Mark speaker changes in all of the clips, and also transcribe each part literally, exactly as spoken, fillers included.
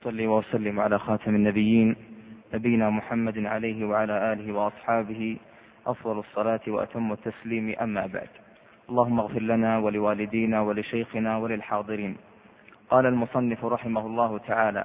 Speaker 1: صلي وسلم على خاتم النبيين نبينا محمد عليه وعلى آله وأصحابه أفضل الصلاة وأتم التسليم، أما بعد. اللهم اغفر لنا ولوالدينا ولشيخنا وللحاضرين. قال المصنف رحمه الله تعالى: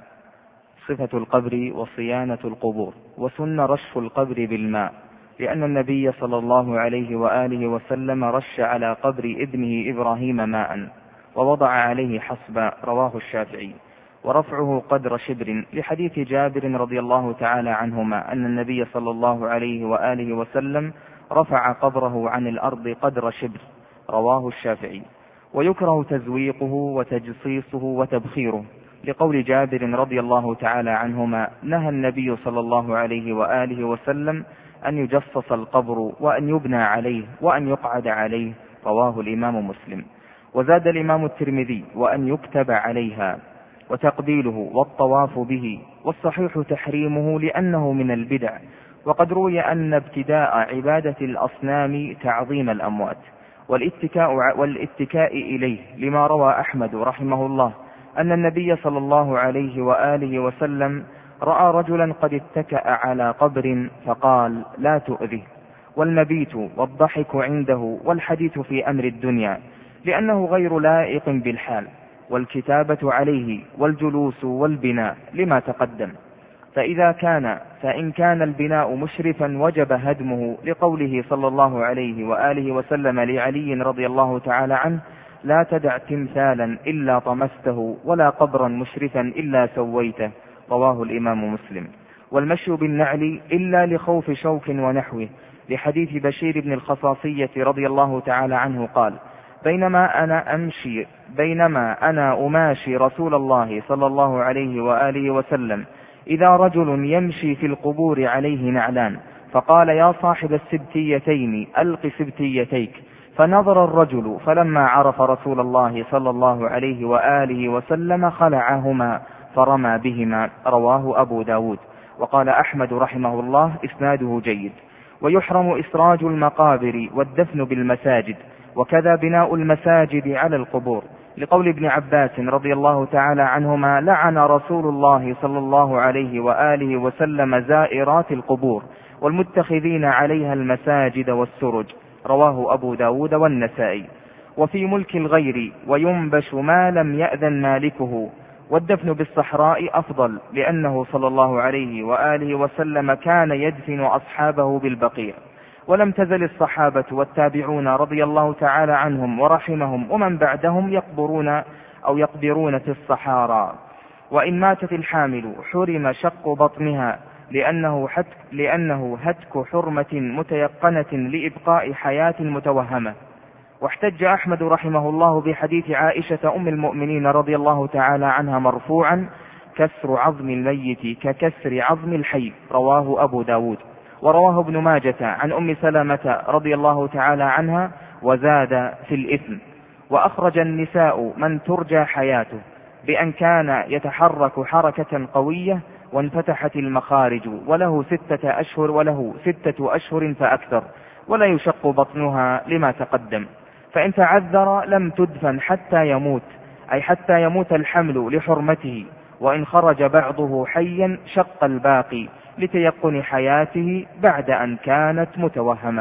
Speaker 1: صفة القبر وصيانة القبور. وسن رش القبر بالماء، لأن النبي صلى الله عليه وآله وسلم رش على قبر ابنه إبراهيم ماء ووضع عليه حصبا، رواه الشافعي. ورفعه قدر شبر، لحديث جابر رضي الله تعالى عنهما أن النبي صلى الله عليه وآله وسلم رفع قبره عن الأرض قدر شبر، رواه الشافعي. ويكره تزويقه وتجصيصه وتبخيره، لقول جابر رضي الله تعالى عنهما: نهى النبي صلى الله عليه وآله وسلم أن يجصص القبر وأن يبنى عليه وأن يقعد عليه، رواه الإمام مسلم. وزاد الإمام الترمذي: وأن يكتب عليها، وتقبيله والطواف به. والصحيح تحريمه لأنه من البدع. وقد روي أن ابتداء عبادة الأصنام تعظيم الأموات والاتكاء, والاتكاء إليه، لما روى أحمد رحمه الله أن النبي صلى الله عليه وآله وسلم رأى رجلا قد اتكأ على قبر فقال: لا تؤذه. والمبيت والضحك عنده والحديث في أمر الدنيا، لأنه غير لائق بالحال، والكتابة عليه والجلوس والبناء، لما تقدم. فإذا كان فإن كان البناء مشرفا وجب هدمه، لقوله صلى الله عليه وآله وسلم لعلي رضي الله تعالى عنه: لا تدع تمثالا إلا طمسته، ولا قبرا مشرفا إلا سويته، رواه الإمام مسلم. والمشي بالنعل إلا لخوف شوك ونحوه، لحديث بشير بن الخصاصية رضي الله تعالى عنه قال: بينما أنا أمشي بينما أنا أماشي رسول الله صلى الله عليه وآله وسلم إذا رجل يمشي في القبور عليه نعلان، فقال: يا صاحب السبتيتين ألق سبتيتيك. فنظر الرجل فلما عرف رسول الله صلى الله عليه وآله وسلم خلعهما فرمى بهما، رواه أبو داود. وقال أحمد رحمه الله: إسناده جيد. ويحرم إسراج المقابر والدفن بالمساجد، وكذا بناء المساجد على القبور، لقول ابن عباس رضي الله تعالى عنهما: لعن رسول الله صلى الله عليه وآله وسلم زائرات القبور والمتخذين عليها المساجد والسرج، رواه أبو داود والنسائي. وفي ملك الغير وينبش ما لم يأذن مالكه. والدفن بالصحراء أفضل، لأنه صلى الله عليه وآله وسلم كان يدفن أصحابه بالبقيع. ولم تزل الصحابة والتابعون رضي الله تعالى عنهم ورحمهم ومن بعدهم يقبرون أو يقبرون في الصحارى. وإن ماتت الحامل حرم شق بطنها، لأنه هتك, لأنه هتك حرمة متيقنة لإبقاء حياة متوهمة. واحتج أحمد رحمه الله بحديث عائشة أم المؤمنين رضي الله تعالى عنها مرفوعا: كسر عظم الميت ككسر عظم الحي، رواه أبو داود. ورواه ابن ماجة عن أم سلمة رضي الله تعالى عنها وزاد في الإثم. وأخرج النساء من ترجى حياته بأن كان يتحرك حركة قوية وانفتحت المخارج، وله ستة أشهر وله ستة أشهر فأكثر، ولا يشق بطنها، لما تقدم. فإن تعذر لم تدفن حتى يموت، أي حتى يموت الحمل لحرمته. وإن خرج بعضه حيا شق الباقي لتيقن حياته بعد أن كانت متوهمة.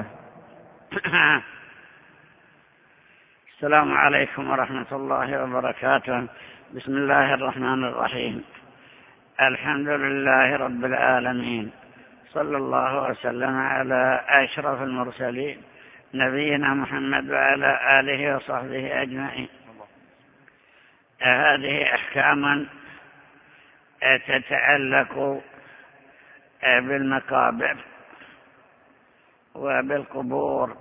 Speaker 2: السلام عليكم ورحمة الله وبركاته. بسم الله الرحمن الرحيم. الحمد لله رب العالمين، صلى الله وسلم على أشرف المرسلين نبينا محمد وعلى آله وصحبه أجمعين. هذه أحكام تتعلق بالمقابر وبالقبور،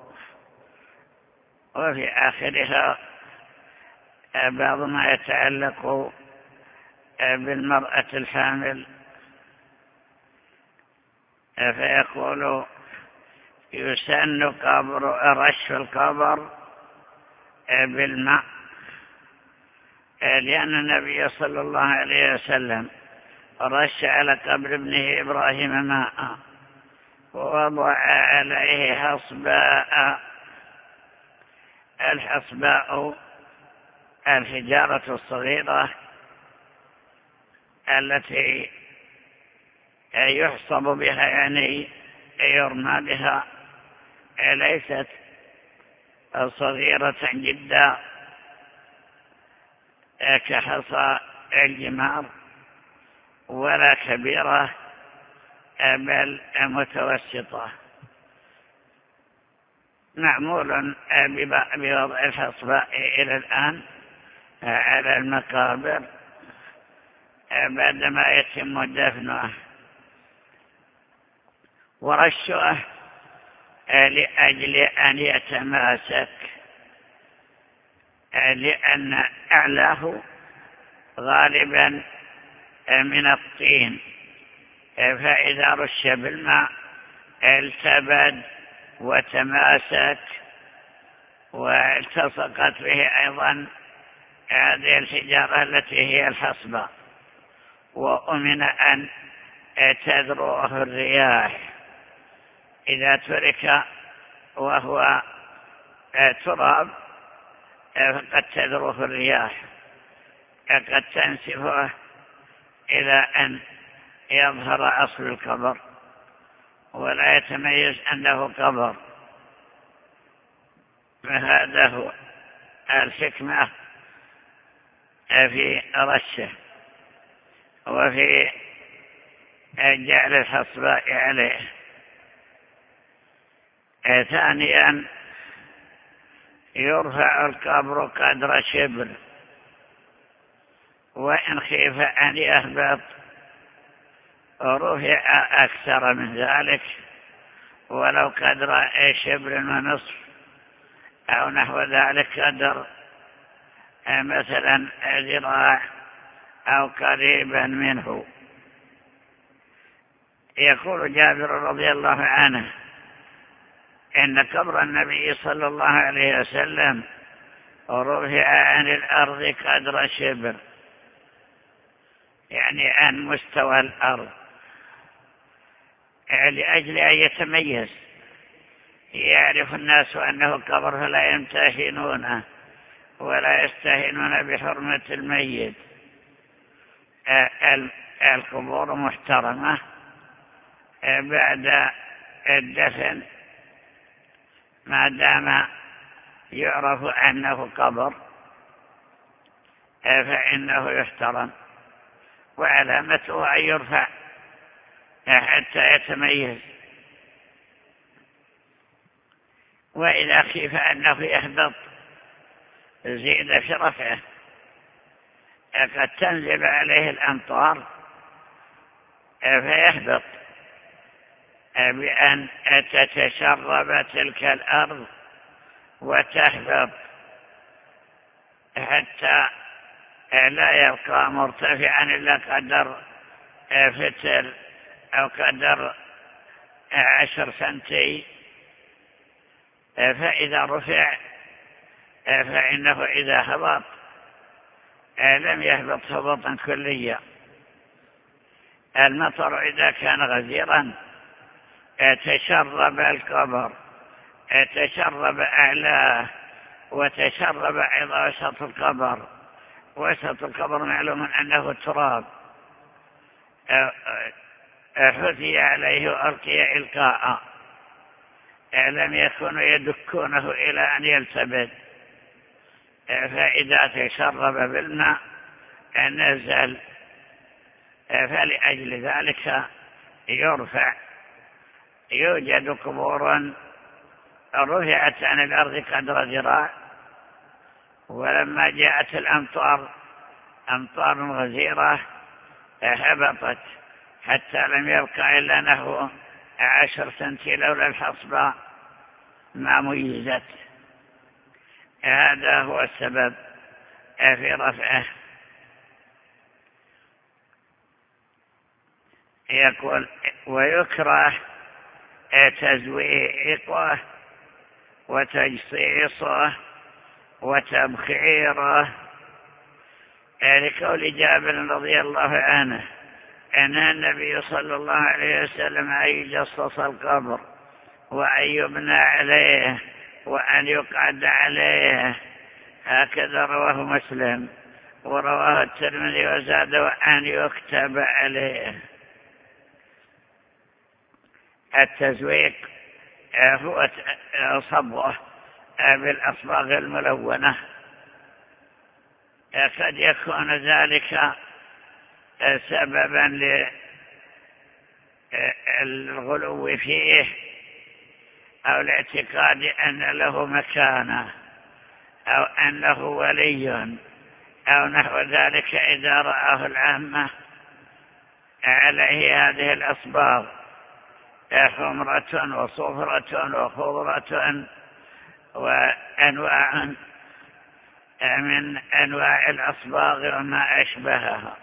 Speaker 2: وفي آخرها بعض ما يتعلق بالمرأة الحامل. فيقول: يسن قبر رش القبر بالماء، لأن النبي صلى الله عليه وسلم رش على قبر ابنه إبراهيم ماء ووضع عليه حصباء. الحصباء الحجارة الصغيرة التي يحصب بها يعني يرمى بها ليست صغيرة جدا كحصى الجمار ولا كبيرة بل متوسطة، معمول بوضع الحصباء إلى الآن على المقابر بعدما يتم دفنه، ورشه لأجل أن يتماسك، لأن أعلاه غالبا من الطين، فإذا رش بالماء التبد وتماسك، والتصقت به أيضا هذه الحجارة التي هي الحصبة، وأمن أن تذروه الرياح. إذا ترك وهو تراب فقد تذروه الرياح، قد تنسفه إلى أن يظهر أصل القبر ولا يتميز أنه قبر. فهذا هو الحكمة في رشه وفي جعل الحصباء عليه. ثانيا يرفع القبر قدر شبر، وإن خيف أن يهبط رفع أكثر من ذلك، ولو قدر شبر ونصف أو نحو ذلك، قدر مثلا ذراع أو قريبا منه. يقول جابر رضي الله عنه إن قبر النبي صلى الله عليه وسلم رفع عن الأرض قدر شبر، يعني عن مستوى الأرض، لأجل أن يتميز، يعرف الناس أنه قبر فلا يمتهنونه ولا يستهينون بحرمة الميت. القبور محترمة بعد الدفن ما دام يعرف أنه قبر فإنه يحترم، وعلامته أن يرفع حتى يتميز. وإذا خيف أنه يهبط زيد في رفعه، قد تنزل عليه الأمطار فيهبط بأن تتشرب تلك الأرض وتهبط حتى لا يبقى مرتفعا إلا قدر فتر أو قدر عشر سنتي. فإذا رفع فإنه إذا هبط لم يهبط هبطا كليا. المطر إذا كان غزيرا تشرب القبر، تشرب أعلاه وتشرب أيضا وسط القبر. وسط القبر معلوم أنه تراب حثي عليه وألقي إلقاء، لم يكونوا يدكونه إلى أن يلتبد، فإذا تشرب بالماء نزل. فلأجل ذلك يرفع. يوجد قبور رفعت عن الأرض قدر ذراع، ولما جاءت الأمطار أمطار غزيرة هبطت حتى لم يبقى إلا نحو عشر سنتي لولا الحصبة ما ميزت. هذا هو السبب في رفعه. يقول ويكره تزويقه وتجصيصه وتبخيره، لقول جابر رضي الله عنه أن النبي صلى الله عليه وسلم أن يجصص القبر وأن يبنى عليه وأن يقعد عليه، هكذا رواه مسلم. ورواه الترمذي وزاد أن يكتب عليه. التزويق هو صبغه بالأصباغ الملونة، قد يكون ذلك سببا للغلو فيه أو الاعتقاد أن له مكانة أو أنه ولي أو نحو ذلك، إذا رآه العامة عليه هذه الأصباغ حمرة وصفرة وخضرة وأنواع من أنواع الأصباغ وما أشبهها،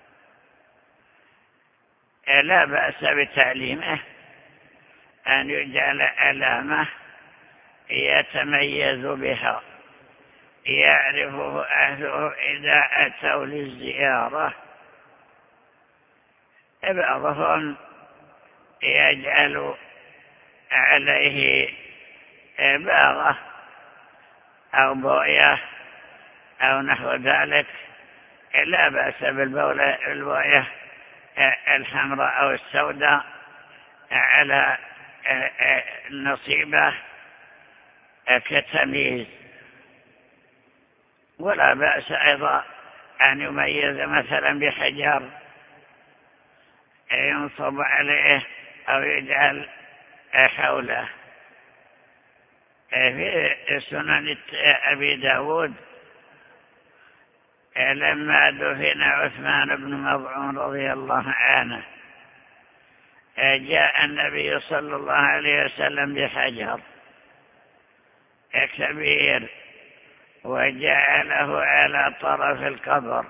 Speaker 2: لا بأس بتعليمه أن يجعل علامة يتميز بها يعرفه أهله إذا أتوا للزيارة. بعضهم يجعل عليه باغة أو بوية أو نحو ذلك، لا بأس بالبوية الحمراء أو السوداء على نصيبه كتمييز، ولا بأس أيضا أن يميز مثلا بحجر ينصب عليه أو يجعل حوله. في سنن أبي داود لما دفن عثمان بن مظعون رضي الله عنه جاء النبي صلى الله عليه وسلم بحجر كبير وجعله على طرف القبر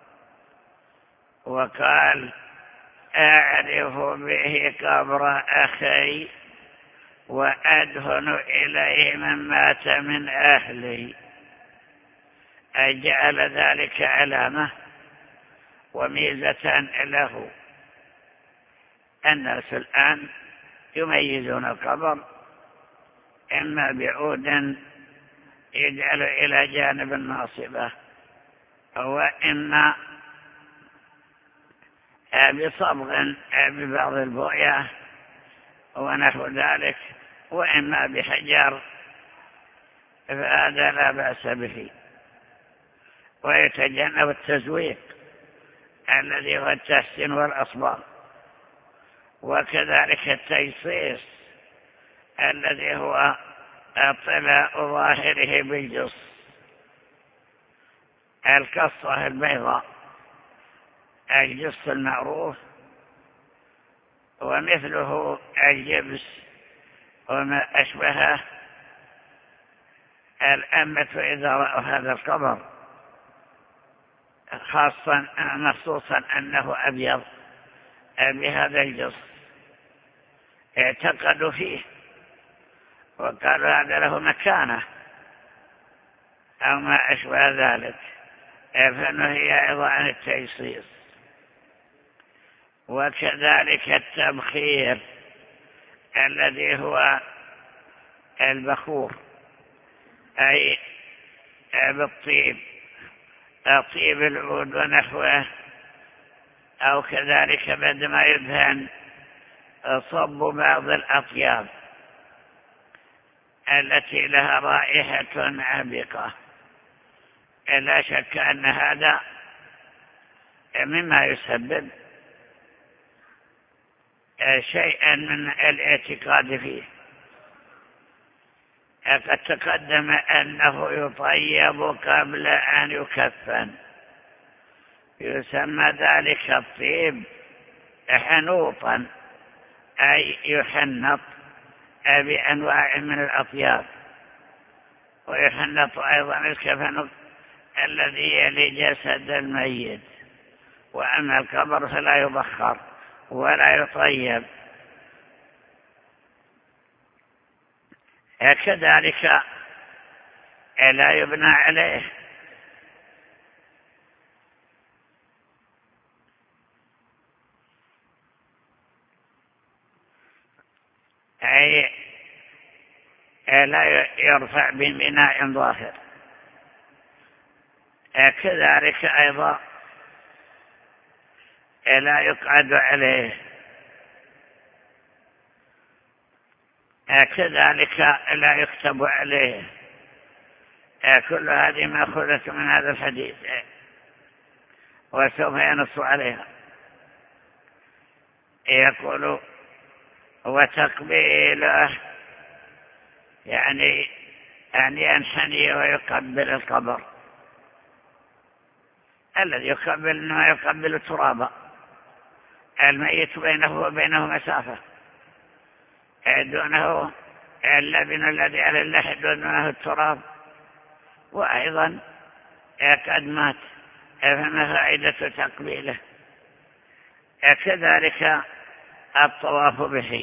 Speaker 2: وقال: أعرف به قبر أخي وأدهن إليه من مات من أهلي. أجعل ذلك علامة وميزة له. الناس الآن يميزون القبر إما بعود يجعل إلى جانب الناصبة وإما بصبغ ببعض البوية ونحو ذلك، وإما بحجر، فهذا لا بأس به. ويتجنب التزويق الذي هو التحسين والأصباغ، وكذلك التجصيص الذي هو طلاء ظاهره بالجص، القصة البيضاء الجص المعروف، ومثله الجبس وما أشبهه. الأمة إذا رأوا هذا القبر خاصة مخصوصا أنه أبيض بهذا الجص اعتقدوا فيه وقالوا هذا له مكانة أو ما أشبه ذلك، فنهي أيضا عن التجصيص. وكذلك التبخير الذي هو البخور، أي بالطيب، طيب العود ونحوه، أو كذلك بعد ما يدهن صب بعض الأطياب التي لها رائحة عبقة. لا شك أن هذا مما يسبب شيئا من الاعتقاد فيه. قد تقدم أنه يطيب قبل أن يكفن، يسمى ذلك الطيب حنوطا، أي يحنط بأنواع من الأطياب. ويحنط أيضا الكفن الذي يلي جسد الميت، وأما القبر فلا يبخر ولا يطيب. كذلك لا يبنى عليه، أي لا يرفع ببناء ظاهر، كذلك أيضا لا يقعد عليه، كذلك لا يكتب عليه. كل هذه مأخوذة من هذا الحديث وسوف ينص عليها. يقول وتقبيله يعني أن ينحني ويقبل القبر. الذي يقبل انه يقبل التراب، الميت بينه وبينه مسافة، دونه اللبن الذي على اللحد دونه التراب، وأيضا قد مات، فما فائدة تقبيله؟ كذلك الطواف به.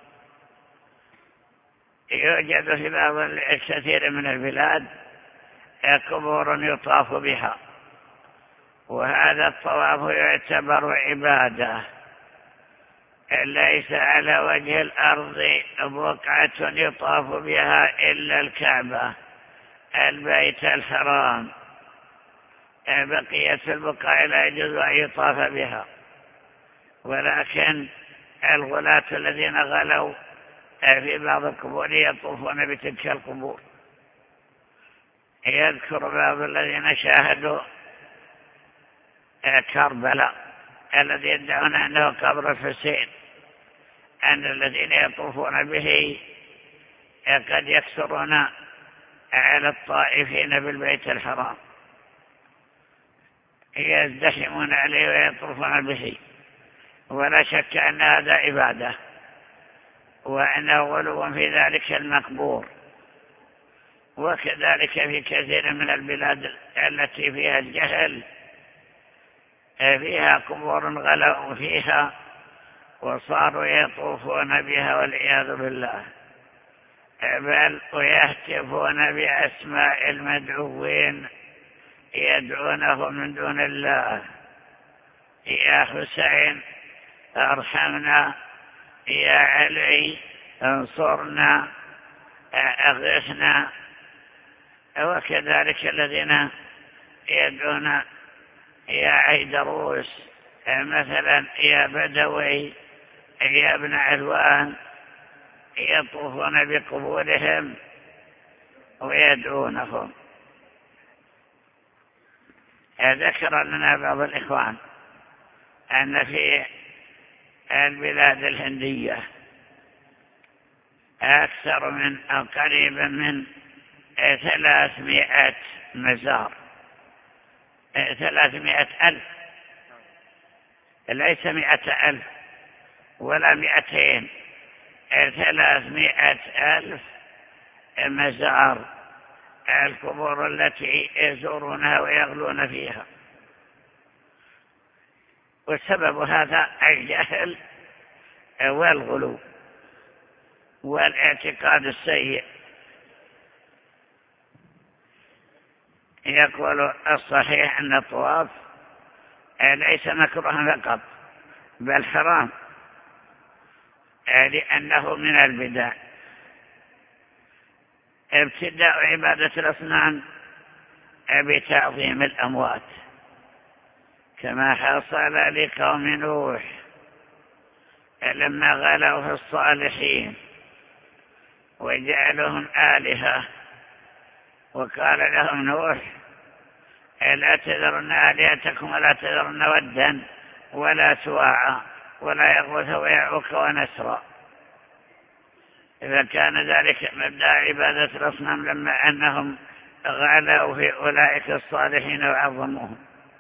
Speaker 2: يوجد في بعض الكثير من البلاد قبور يطاف بها، وهذا الطواف يعتبر عبادة. ليس على وجه الأرض بقعة يطاف بها إلا الكعبة، البيت الحرام. بقية البقاع لا يجوز أن يطاف بها، ولكن الغلاة الذين غلوا في بعض القبور يطوفون بتلك القبور. يذكر بعض الذين شاهدوا كربلاء الذي يدعون أنه قبر الحسين، أن الذين يطوفون به قد يكثرون على الطائفين بالبيت الحرام، يزدحمون عليه ويطوفون به. ولا شك أن هذا عبادة، وأنه غلو في ذلك المقبور. وكذلك في كثير من البلاد التي فيها الجهل فيها قبور غلوا فيها وصاروا يطوفون بها والعياذ بالله، بل ويهتفون بأسماء المدعوين يدعونهم من دون الله: يا حسين ارحمنا، يا علي انصرنا، اغثنا. وكذلك الذين يدعون يا عيدروس مثلا، يا بدوي، يا ابن علوان، يطوفون بقبورهم ويدعونهم. ذكر لنا بعض الإخوان أن في البلاد الهندية أكثر من أو قريبا من ثلاثمائة مزار، ثلاثمائة ألف، ليس مائة ألف ولا مائتين، ثلاثمائة ألف مزار، القبور التي يزورونها ويغلون فيها. والسبب هذا الجهل والغلو والاعتقاد السيء. يقول الصحيح أن الطواف ليس مكروها فقط بل حرام، لأنه من البدع. ابتداء عبادة الأصنام بتعظيم الأموات، كما حصل لقوم نوح لما غلوا في الصالحين وجعلهم آلهة، وقال لهم نوح: لا تذرن آلهتكم ولا تذرن ودا ولا سواعا ولا يغوث ويعوق ونسرا. إذا كان ذلك مبدأ عبادة الأصنام لما أنهم غلوا في أولئك الصالحين وعظموهم.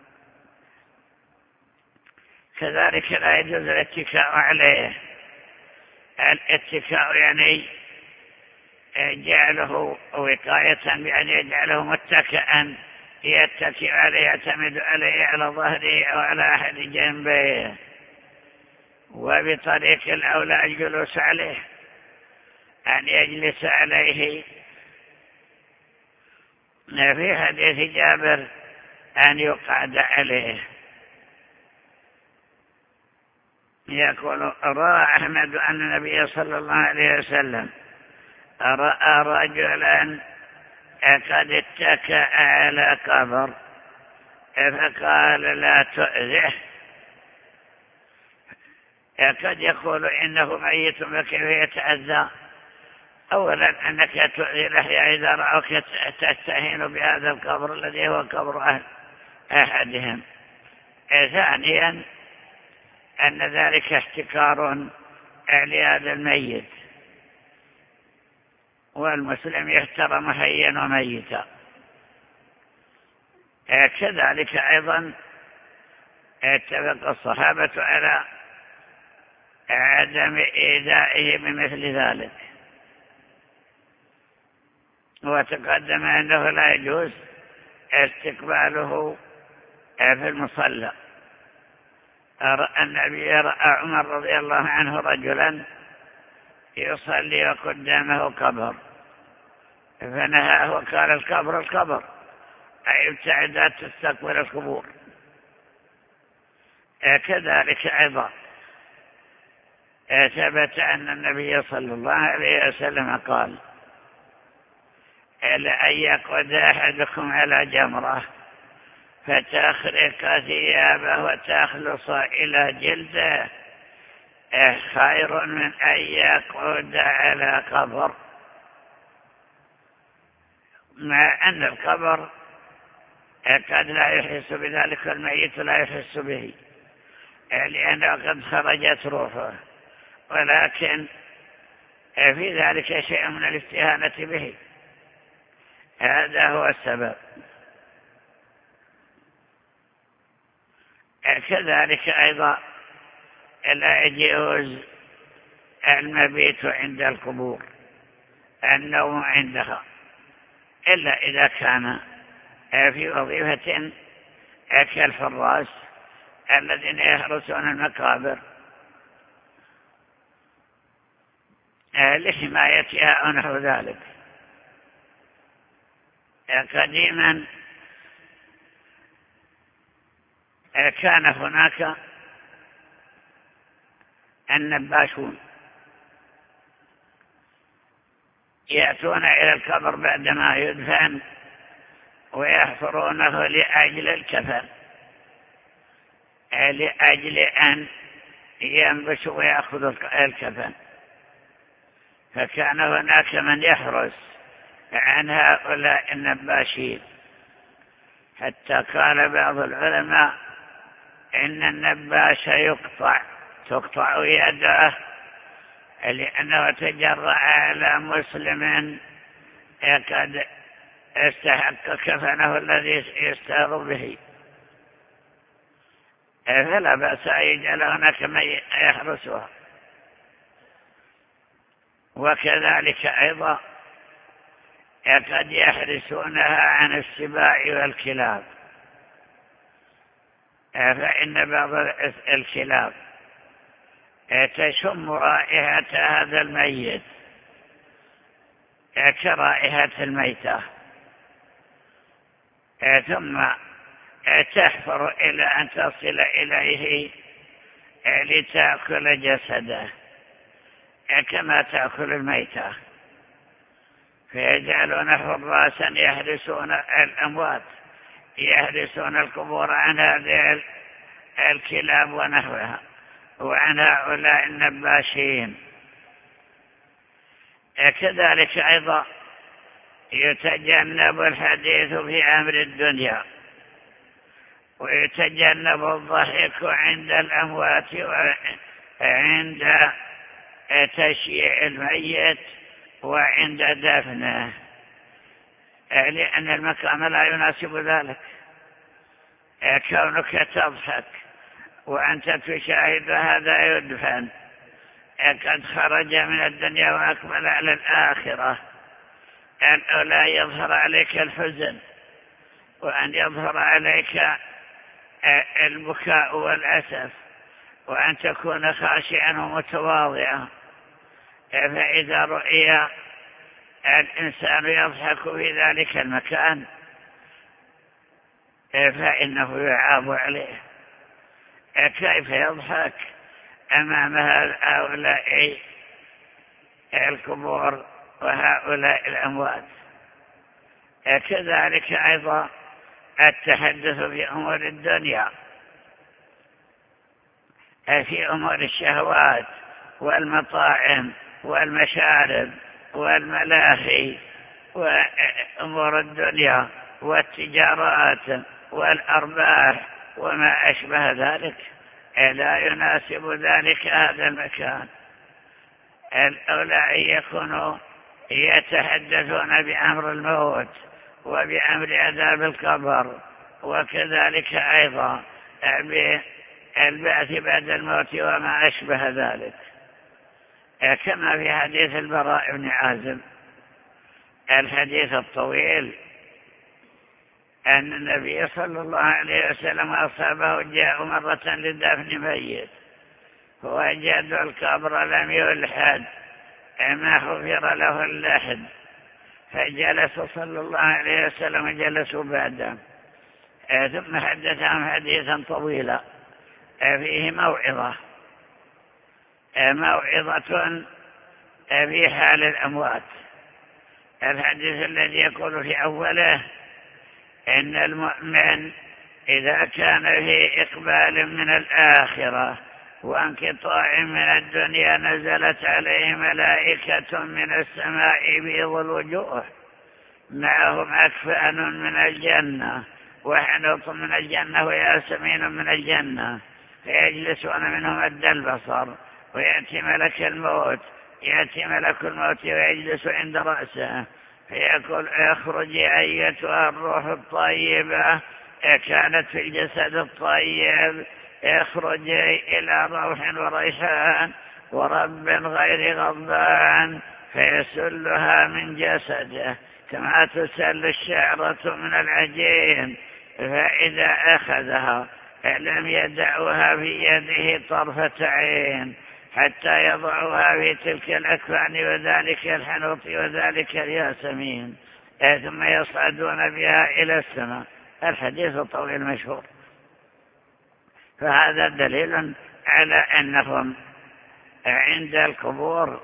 Speaker 2: كذلك لا يجوز الاتكاء عليه. الاتكاء يعني جعله وقاية بأن يجعله متكئا يتكئ عليه، يعتمد عليه على ظهره أو على أحد جنبيه، وبطريق الأولى الجلوس عليه، أن يجلس عليه. في حديث جابر أن يقعد عليه. يقول: رأى أحمد أن النبي صلى الله عليه وسلم رأى رجلا قد اتكأ على قبر، فقال لا تؤذه. قد يقول إنه ميت فكيف يتأذى؟ أولا أنك تؤذي الأحياء إذا رأوك تستهين بهذا القبر الذي هو قبر أهل أحدهم. ثانيا أن ذلك احتكار لهذا الميت، والمسلم يحترم حيا وميتا. كذلك أيضا اتفق الصحابة على عدم إيذائه بمثل ذلك، وتقدم أنه لا يجوز استقباله في المصلى. النبي رأى عمر رضي الله عنه رجلا يصلي وقدامه قبر فنهاه وقال القبر القبر أي ابتعد تستقبل القبور. كذلك أيضا ثبت أن النبي صلى الله عليه وسلم قال لأن يقعد أحدكم على جمرة فتخرق ثيابه وتخلص إلى جلده خير من أن يقعد على قبر، مع أن القبر قد لا يحس بذلك، الميت لا يحس به لأنه قد خرجت روحه، ولكن في ذلك شيء من الاستهانة به. هذا هو السبب. كذلك أيضا لا يجوز المبيت عند القبور، النوم عندها، إلا إذا كان في وظيفة كالحراس الذين يحرسون المقابر لحمايتها أو نحو ذلك. قديما كان هناك النباشون يأتون إلى القبر بعدما يدفن ويحفرونه لأجل الكفن، لأجل أن ينبش ويأخذ الكفن. فكان هناك من يحرس عن هؤلاء النباشين، حتى قال بعض العلماء إن النباش يقطع تقطع يده لأنه تجرأ على مسلم قد استحق كفنه الذي يستار به، فلا بأس أن يجعل هناك من يحرسها. وكذلك أيضا قد يحرسونها عن السباع والكلاب، فإن بعض الكلاب تشم رائحة هذا الميت كرائحة الميتة، ثم تحفر إلى أن تصل إليه لتأكل جسده كما تأكل الميتة، فيجعلون حراسا يحرسون الأموات، يحرسون القبور عن هذه الكلاب ونحوها وعن هؤلاء النباشين. كذلك أيضا يتجنب الحديث في أمر الدنيا، ويتجنب الضحك عند الأموات وعند تشييع الميت وعند دفنه، لأن المكان لا يناسب ذلك. كونك تضحك وأنت تشاهد هذا يدفن قد خرج من الدنيا وأقبل على الآخرة، أن لا يظهر عليك الحزن وأن يظهر عليك البكاء والأسف، وأن تكون خاشعا ومتواضعا. فإذا رؤي الإنسان يضحك في ذلك المكان فإنه يعاب عليه. كيف يضحك أمام هؤلاء القبور وهؤلاء الأموات؟ كذلك أيضا التحدث في أمور الدنيا، في أمور الشهوات والمطاعم والمشارب والملاهي وأمور الدنيا والتجارات والأرباح وما أشبه ذلك، لا يناسب ذلك هذا المكان. الأولى أن يكونوا يتحدثون بأمر الموت وبأمر عذاب القبر، وكذلك أيضا بالبعث بعد الموت وما أشبه ذلك، كما في حديث البراء بن عازب الحديث الطويل أن النبي صلى الله عليه وسلم أصابه جاء مرة لدفن ميت وجدوا القبر لم يلحد ما غفر له اللحد، فجلس صلى الله عليه وسلم جلسوا بعده، ثم حدثهم حديثا طويلا فيه موعظة موعظة في حال الأموات. الحديث الذي يقول في أوله إن المؤمن إذا كان في إقبال من الآخرة وانقطاع من الدنيا نزلت عليه ملائكة من السماء بيض الوجوه معهم أكفان من الجنة وحنوط من الجنة وياسمين من الجنة، فيجلسون منهم مد البصر، ويأتي ملك الموت يأتي ملك الموت ويجلس عند رأسه فيقول اخرجي أيتها الروح الطيبة كانت في الجسد الطيب، اخرجي إلى روح وريحان ورب غير غضبان، فيسلها من جسده كما تسل الشعرة من العجين، فإذا أخذها لم يدعوها في يده طرفة عين حتى يضعها في تلك الأكفان وذلك الحنوط وذلك الياسمين، ثم يصعدون بها إلى السماء. الحديث الطويل مشهور. فهذا دليل على أنهم عند القبور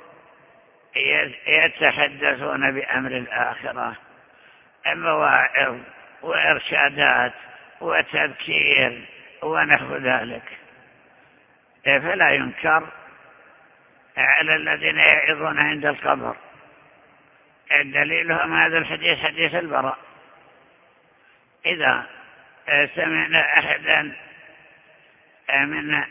Speaker 2: يتحدثون بأمر الآخرة، مواعظ وإرشادات وتذكير ونحو ذلك، فلا ينكر على الذين يعظون عند القبر. الدليل هم هذا الحديث حديث البراء، إذا سمعنا أحدا من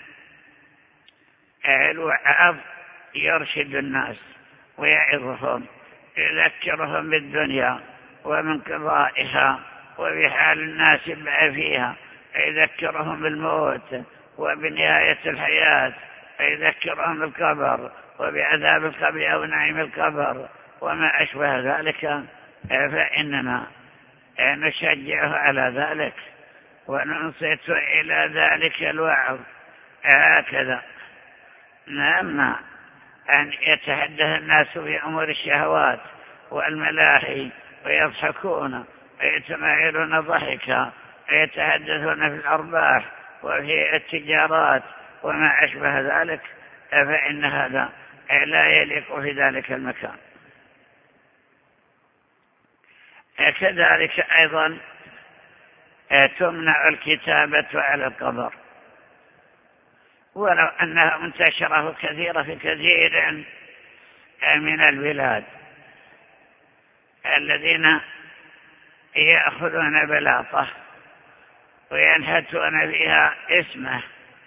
Speaker 2: الوعظ يرشد الناس ويعظهم يذكرهم بالدنيا ومن قضائها وبحال الناس فيها، يذكرهم بالموت وبنهاية الحياة، يذكرهم بالقبر وبعذاب القبر أو نعيم القبر وما أشبه ذلك، فإننا نشجعه على ذلك وننصت إلى ذلك الوعظ هكذا. أما أن يتحدث الناس في أمور الشهوات والملاهي ويضحكون ويتمايلون ضحكا ويتحدثون في الأرباح وفي التجارات وما أشبه ذلك، فإن هذا لا يليق في ذلك المكان. كذلك أيضا تمنع الكتابة على القبر، ولو أنها منتشرة كثيرة في كثير من البلاد الذين يأخذون بلاطة وينحتون فيها اسمه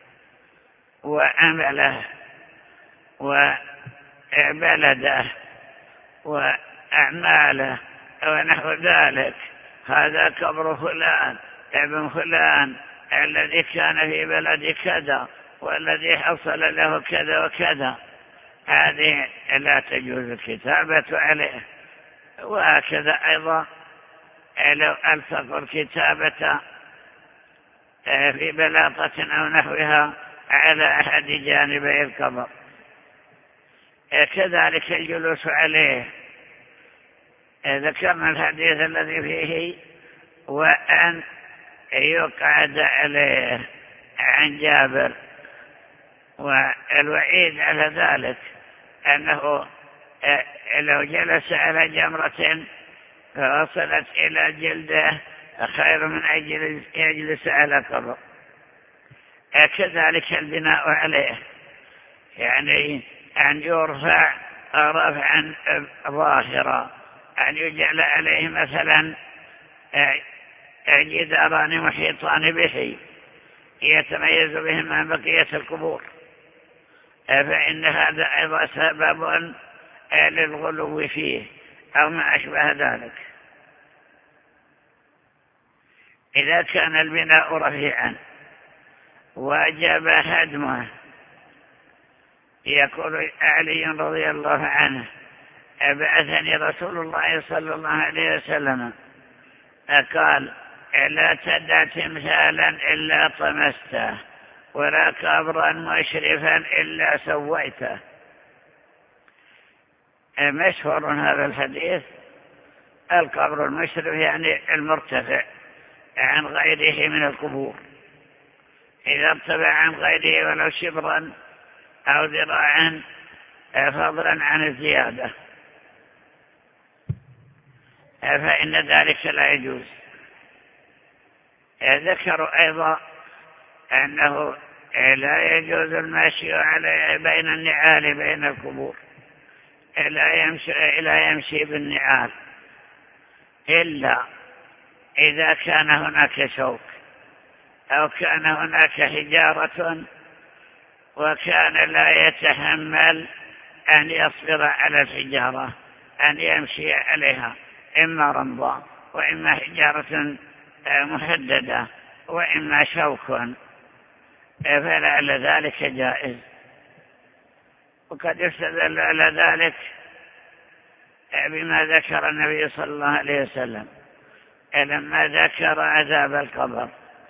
Speaker 2: وأمله وبلده وأعماله ونحو ذلك، هذا قبر فلان ابن فلان الذي كان في بلد كذا والذي حصل له كذا وكذا، هذه لا تجوز الكتابة عليه. وهكذا أيضا لو ألصقوا الكتابة في بلاطة أو نحوها على أحد جانبي القبر، كذلك الجلوس عليه. ذكرنا الحديث الذي فيه وأن يقعد عليه عن جابر، والوعيد على ذلك أنه لو جلس على جمرة فوصلت إلى جلده خير من أن يجلس على قبر. كذلك البناء عليه، يعني أن يرفع رفعا ظاهرا، أن يجعل عليه مثلا جداران محيطان به يتميز بهما عن بقية القبور، فإن هذا أيضا سبب للغلو فيه أو ما أشبه ذلك. إذا كان البناء رفيعا وجب هدمه، يقول علي رضي الله عنه: بعثني رسول الله صلى الله عليه وسلم قال: لا تدع تمثالا إلا طمسته، ولا قبرا مشرفا إلا سويته. مشهور هذا الحديث. القبر المشرف يعني المرتفع عن غيره من القبور، إذا ارتفع عن غيره ولو شبرا أو ذراعا فضلا عن الزيادة فإن ذلك لا يجوز. ذكروا أيضا أنه لا يجوز المشي على بين النعال بين القبور، لا يمشي, لا يمشي بالنعال إلا إذا كان هناك شوك أو كان هناك حجارة وكان لا يتحمل أن يصبر على الحجارة، أن يمشي عليها، إما رمضاء وإما حجارة محددة وإما شوك، فلعل ذلك جائز. وقد يستدل على ذلك بما ذكر النبي صلى الله عليه وسلم لما ذكر عذاب القبر،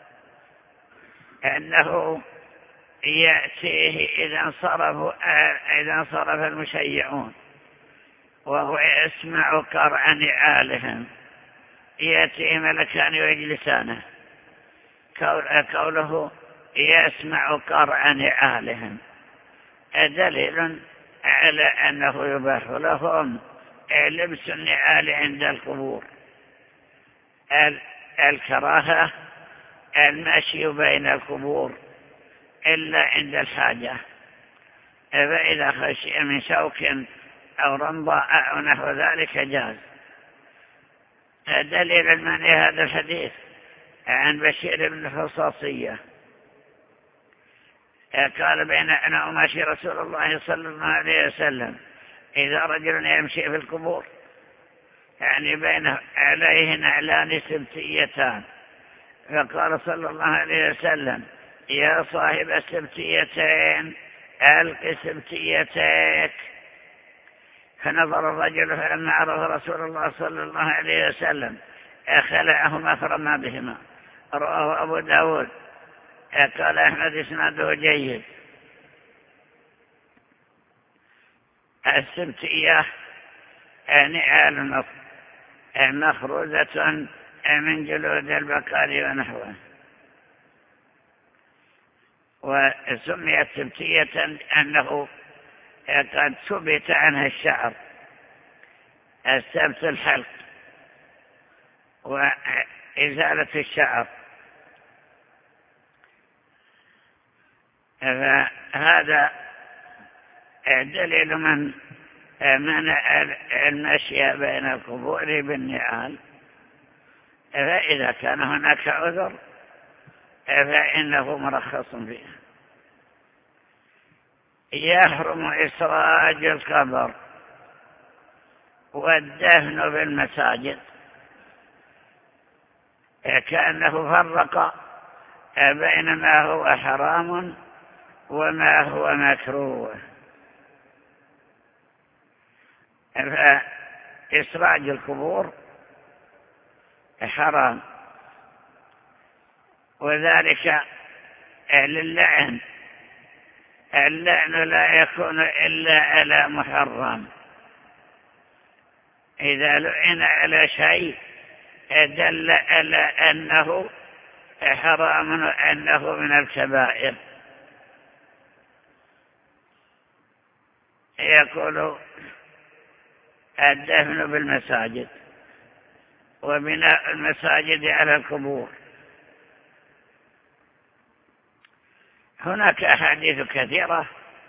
Speaker 2: أنه يأتيه إذا انصرف إذا انصرف المشيعون وهو يسمع قرع نعالهم، يأتيه ملكان ويجلسانه. قوله يسمع قرع نعالهم دليل على أنه يباح لهم لبس النعال عند القبور. الكراهة المشي بين القبور إلا عند الحاجة، فإذا خشي من شوك أو رمضاء أو نحو ذلك جاز. دليل المعنى هذا الحديث عن بشير بن الحصاصية قال: بين أنا وماشي رسول الله صلى الله عليه وسلم إذا رجل يمشي في القبور، يعني بين عليه نعلان سبتيتان، فقال صلى الله عليه وسلم: يا صاحب السبتيتين ألق سبتيتك. فنظر الرجل فلما عرف رسول الله صلى الله عليه وسلم خلعهما فرمى بهما. رواه أبو داود. قال أحمد إسناده جيد. السبتية نعال مخروزة من جلود البقر ونحوه، وسميت سبتية أنه قد ثبت عنها الشعر، السبت الحلق وإزالة الشعر. فهذا دليل من منع المشي بين القبور بالنعال. فإذا كان هناك عذر فإنه مرخص فيه. يحرم إسراج القبر والدفن بالمساجد، كأنه فرق بين ما هو حرام وما هو مكروه. فإسراج القبور حرام، وذلك للعن. اللعن لا يكون إلا على محرم. إذا لعن على شيء دل على أنه حرام وأنه من الكبائر. يقول الدفن بالمساجد، وبناء المساجد على القبور. هناك أحاديث كثيرة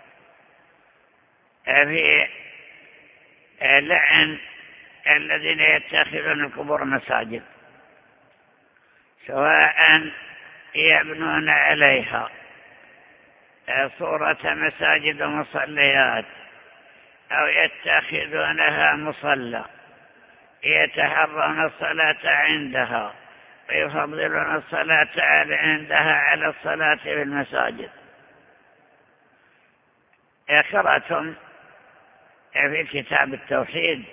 Speaker 2: في لعن الذين يتخذون القبور مساجد، سواء يبنون عليها صورة مساجد ومصليات أو يتخذونها مصلى يتحرون الصلاة عندها ويفضلون الصلاة عندها على الصلاة في المساجد. قرأتم في كتاب التوحيد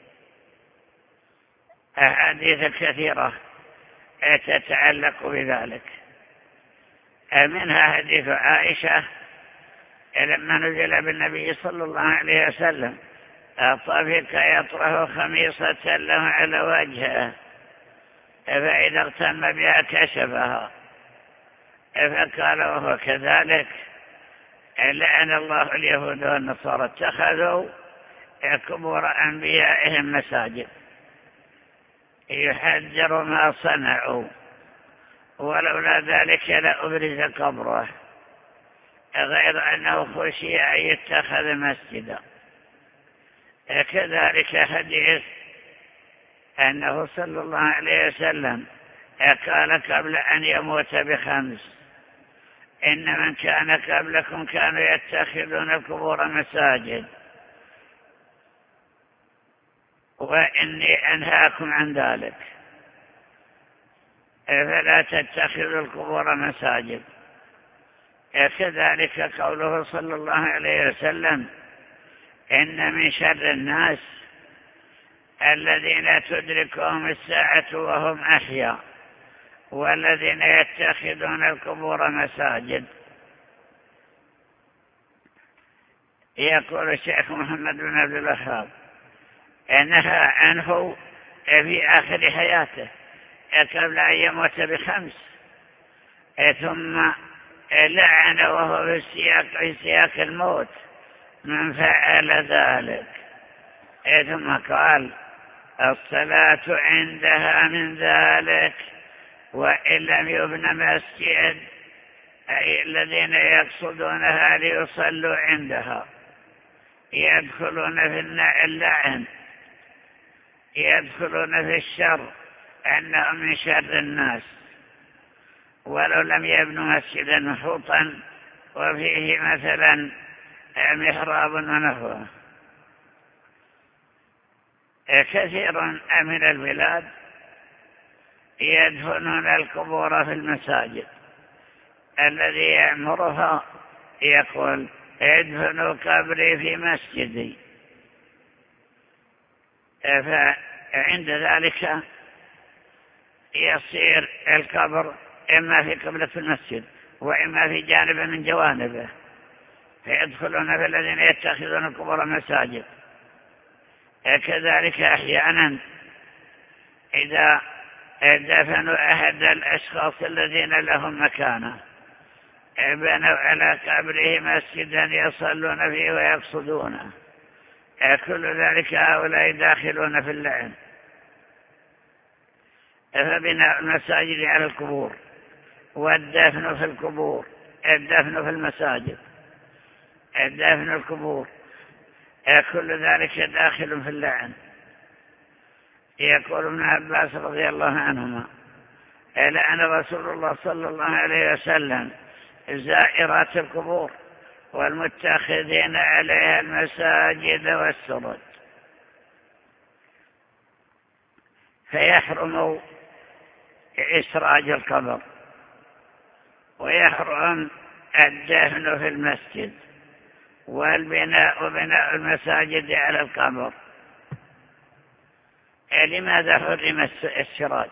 Speaker 2: أحاديث كثيرة تتعلق بذلك، منها حديث عائشة لما نزل بالنبي صلى الله عليه وسلم طفق يطرح خميصة له على وجهه، فإذا اغتم بها كشفها، فقال وهو كذلك لعن الله اليهود والنصارى اتخذوا قبور أنبيائهم مساجد، يحذر ما صنعوا، ولولا ذلك لأبرز قبره، غير أنه خشي أن يتخذ مسجدا. كذلك حديث أنه صلى الله عليه وسلم قال قبل أن يموت بخمس: إن من كان قبلكم كانوا يتخذون القبور مساجد، وإني أنهاكم عن ذلك، فلا تتخذوا القبور مساجد. كذلك قوله صلى الله عليه وسلم: إن من شر الناس الذين تدركهم الساعة وهم أحياء والذين يتخذون القبور مساجد. يقول الشيخ محمد بن عبد الوهاب نهى عنه في آخر حياته قبل أن يموت بخمس، ثم لعن وهو في السياق في سياق الموت من فعل ذلك، ثم قال: الصلاة عندها من ذلك، وإن لم يبن مسجد، أي الذين يقصدونها ليصلوا عندها يدخلون في اللعن، يدخلون في الشر، أنهم من شر الناس، ولو لم يبنوا مسجدا محوطا وفيه مثلا محراب ونحوه. كثير من البلاد يدفنون القبور في المساجد، الذي يأمرها يقول: ادفنوا قبري في مسجدي، فعند ذلك يصير القبر إما في قبلة المسجد وإما في جانب من جوانبه، فيدخلون في الذين يتخذون القبور مساجد. كذلك أحيانا إذا دفنوا أحد الأشخاص الذين لهم مكانه بنوا على قبره مسجدا يصلون فيه ويقصدونه، كل ذلك هؤلاء داخلون في اللعن. فبناء المساجد على القبور والدفن في القبور، الدفن في المساجد، الدفن القبور، كل ذلك داخل في اللعن. يقول ابن عباس رضي الله عنهما: لعن رسول الله صلى الله عليه وسلم زائرات القبور والمتخذين عليها المساجد والسرج. فيحرم إسراج القبر، ويحرم الدفن في المسجد، والبناء بناء المساجد على القبر. لماذا حرم السراج؟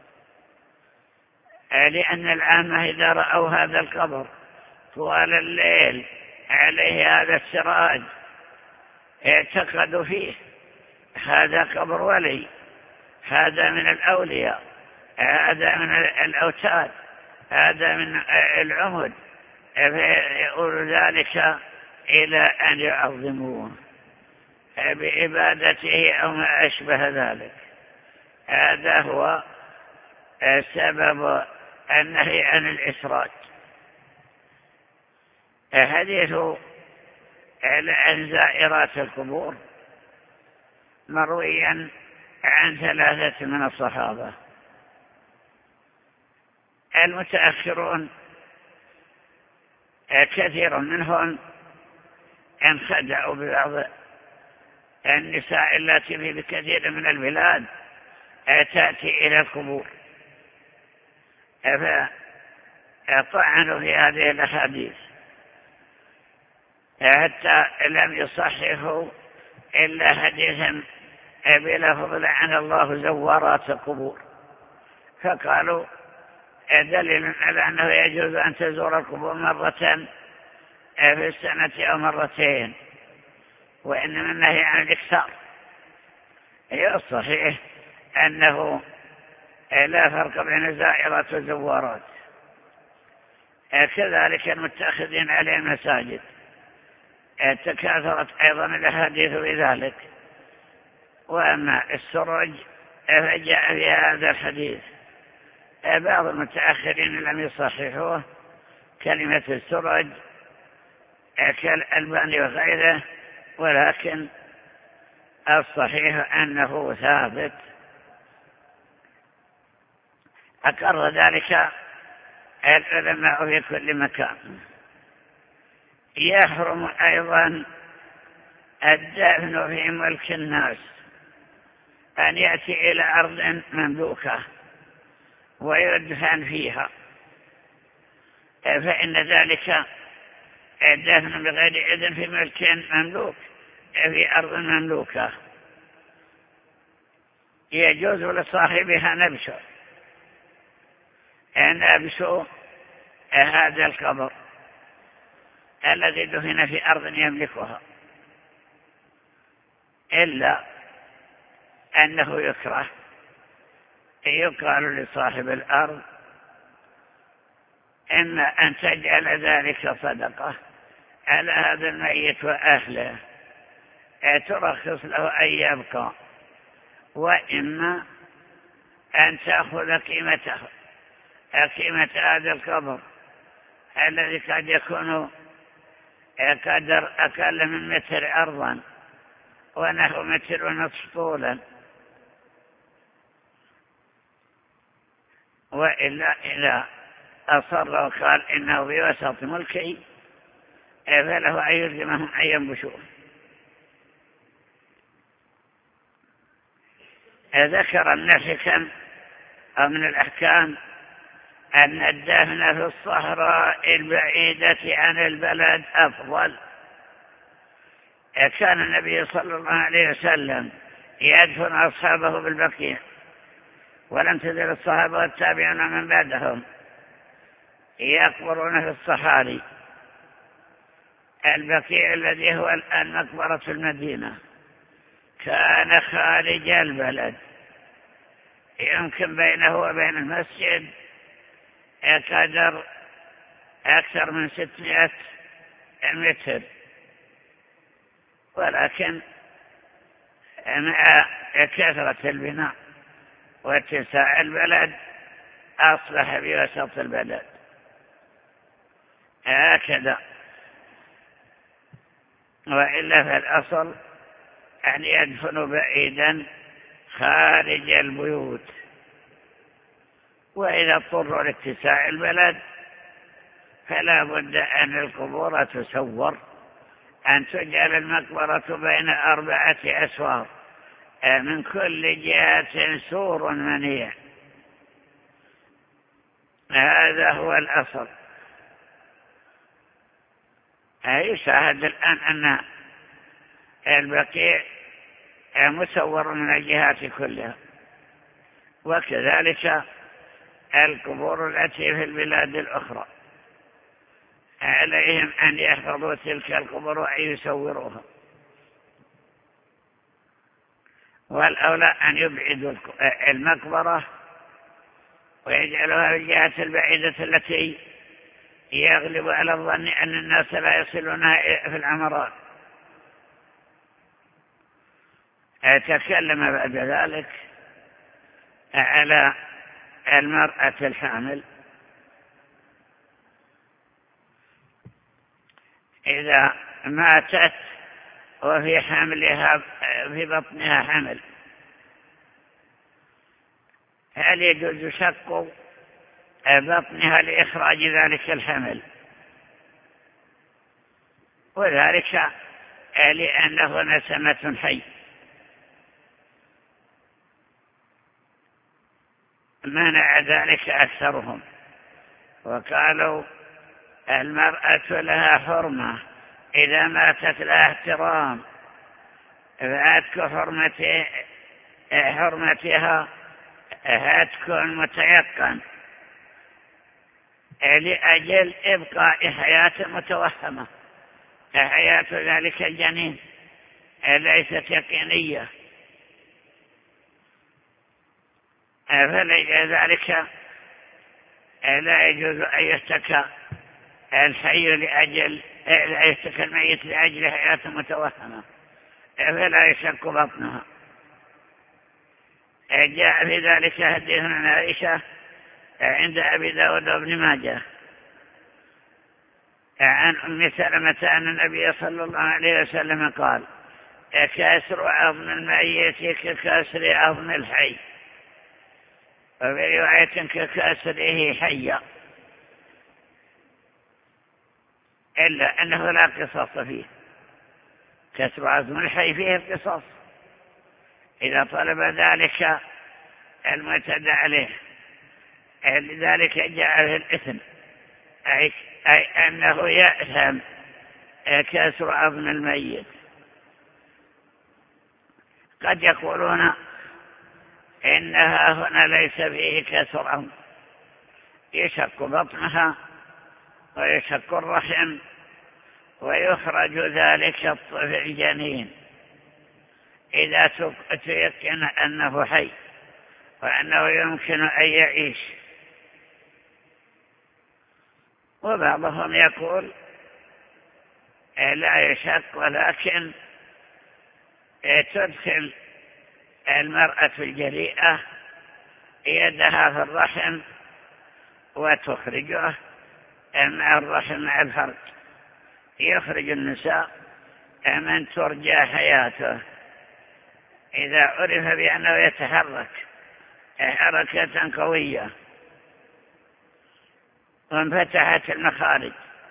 Speaker 2: لأن العامة إذا رأوا هذا القبر طوال الليل عليه هذا السراج اعتقدوا فيه هذا قبر ولي، هذا من الأولياء، هذا من الأوتاد، هذا من العمد، فيقول ذلك إلى أن يعظموه بعبادته أو ما أشبه ذلك. هذا هو سبب النهي عن الإشراك. حديث عن زائرات القبور مرويا عن ثلاثة من الصحابة. المتأخرون كثير منهم انخدعوا ببعض النساء التي في كثير من البلاد تأتي إلى القبور، فطعنوا في هذه الأحاديث حتى لم يصححوا إلا حديثا بلفظ لعن الله زوارات القبور، فقالوا دليل على أنه يجوز أن تزور القبور مرة في السنة أو مرتين، وإنما النهي عن الإكثار. الصحيح أنه لا فرق بين الزائرات والزوارات. كذلك المتخذين عليه المساجد تكاثرت أيضا الأحاديث بذلك. وأما السرج فجاء في هذا الحديث بعض المتأخرين لم يصححوه كلمة السرج كالألباني وغيره، ولكن الصحيح أنه ثابت. أقر ذلك العلماء في كل مكان. يحرم أيضا الدفن في ملك الناس، أن يأتي إلى أرض مملوكة ويدفن فيها، فإن ذلك الدفن بغير إذن في ملك مملوك في أرض مملوكة يجوز لصاحبها نبشه نبش هذا القبر الذي دفن في أرض يملكها، إلا أنه يكره يقال لصاحب الأرض إما أن تجعل ذلك صدقة على هذا الميت وأهله ترخص له أن يبقى، وإما أن تأخذ قيمته قيمة هذا القبر الذي قد يكون قدر أقل من متر أرضا ونحو متر ونصف طولا، وإلا إذا أصر وقال إنه في وسط ملكي فله أن يلزمهم أن ينبشوه. ذكر النسك أو من الأحكام أن الدفن في الصحراء البعيدة عن البلد أفضل. كان النبي صلى الله عليه وسلم يدفن أصحابه بالبقيع، ولم تزل الصحابة والتابعون من بعدهم يقبرون في الصحاري. البقيع الذي هو الآن مقبرة المدينة كان خارج البلد، يمكن بينه وبين المسجد قدر أكثر من ستمائة متر، ولكن مع كثرة البناء واتساع البلد أصبح بوسط البلد هكذا، وإلا فالأصل أن يدفن بعيدا خارج البيوت. وإذا اضطروا لاتساع البلد فلا بد أن القبور تسور، أن تجعل المقبرة بين أربعة أسوار من كل جهة سور منيع. هذا هو الأصل. يشاهد الآن أن البقيع مسور من الجهات كلها، وكذلك القبور التي في البلاد الأخرى عليهم أن يحفظوا تلك القبور وأن يسوروها، والأولى أن يبعدوا المقبرة ويجعلها في الجهة البعيدة التي يغلب على الظن أن الناس لا يصلونها في العمرات. تكلم بعد ذلك على المرأة الحامل إذا ماتت وفي حملها في بطنها حمل، هل يجوز شق بطنها لإخراج ذلك الحمل؟ وذلك لأنه نسمة حي، منع ذلك أكثرهم، وقالوا المرأة لها حرمة إذا ماتت لها احترام، فهتك حرمتها حرمتها هتكون متيقن لأجل إبقاء حياة متوهمة. حياة ذلك الجنين ليست يقينية، فلذلك لا يجوز أن يشتكى الحي لأجل لا يشتكى الميت لأجل حياة متوهمة، فلا يشك بطنها. جاء في ذلك حديث عن عائشة عند أبي داود وابن ماجه عن أم سلمة أن النبي صلى الله عليه وسلم قال: كسر عظم الميت ككسر عظم الحي، وفي رواية ككسره حيا، إلا أنه لا قصاص فيه. كسر عظم الحي فيه القصاص إذا طلب ذلك المعتدى عليه، لذلك جاء في الإثم أي, أي أنه يأثم كسر عظم الميت. قد يقولون إنها هنا ليس فيه كسر عظم، يشق بطنها ويشق الرحم ويخرج ذلك الطفل الجنين إذا تيقن أنه حي وأنه يمكن أن يعيش. وبعضهم يقول لا يشق، ولكن تدخل المرأة الجريئة يدها في الرحم وتخرجه مع الرحم مع الفرج. يخرج النساء من ترجى حياته إذا عرف بأنه يتحرك حركة قوية وانفتحت المخارج.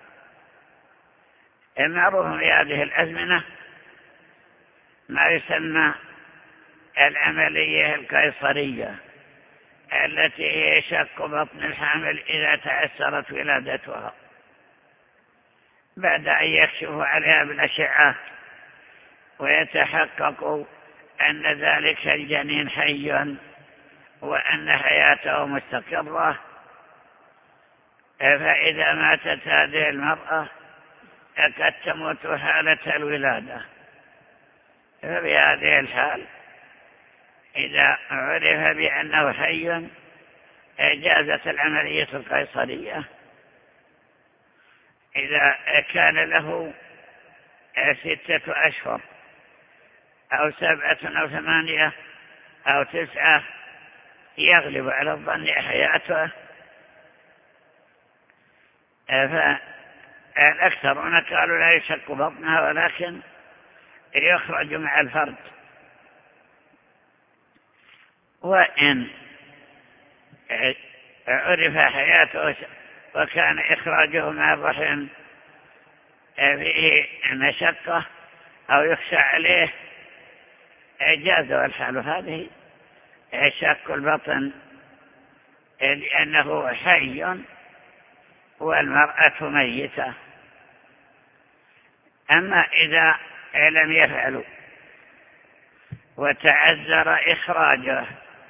Speaker 2: معروف في هذه الأزمنة ما يسمى العملية القيصرية، التي هي شق بطن الحامل إذا تأثرت ولادتها، بعد أن يكشفوا عليها بالأشعة ويتحققوا أن ذلك الجنين حي وأن حياته مستقرة. فإذا ماتت هذه المرأة قد تموت حالة الولادة. ففي هذه الحال إذا عرف بأنه حي جازت العملية القيصرية. إذا كان له ستة أشهر أو سبعة أو ثمانية أو تسعة يغلب على الظن حياته، فالأكثرون قالوا لا يشق بطنها ولكن يخرج مع الفرد. وإن عرف حياته وكان إخراجه مع الرحم فيه مشقة أو يخشى عليه جاز الحال هذه شق البطن لأنه حي والمرأة ميتة. أما إذا لم يفعلوا وتعذر إخراجه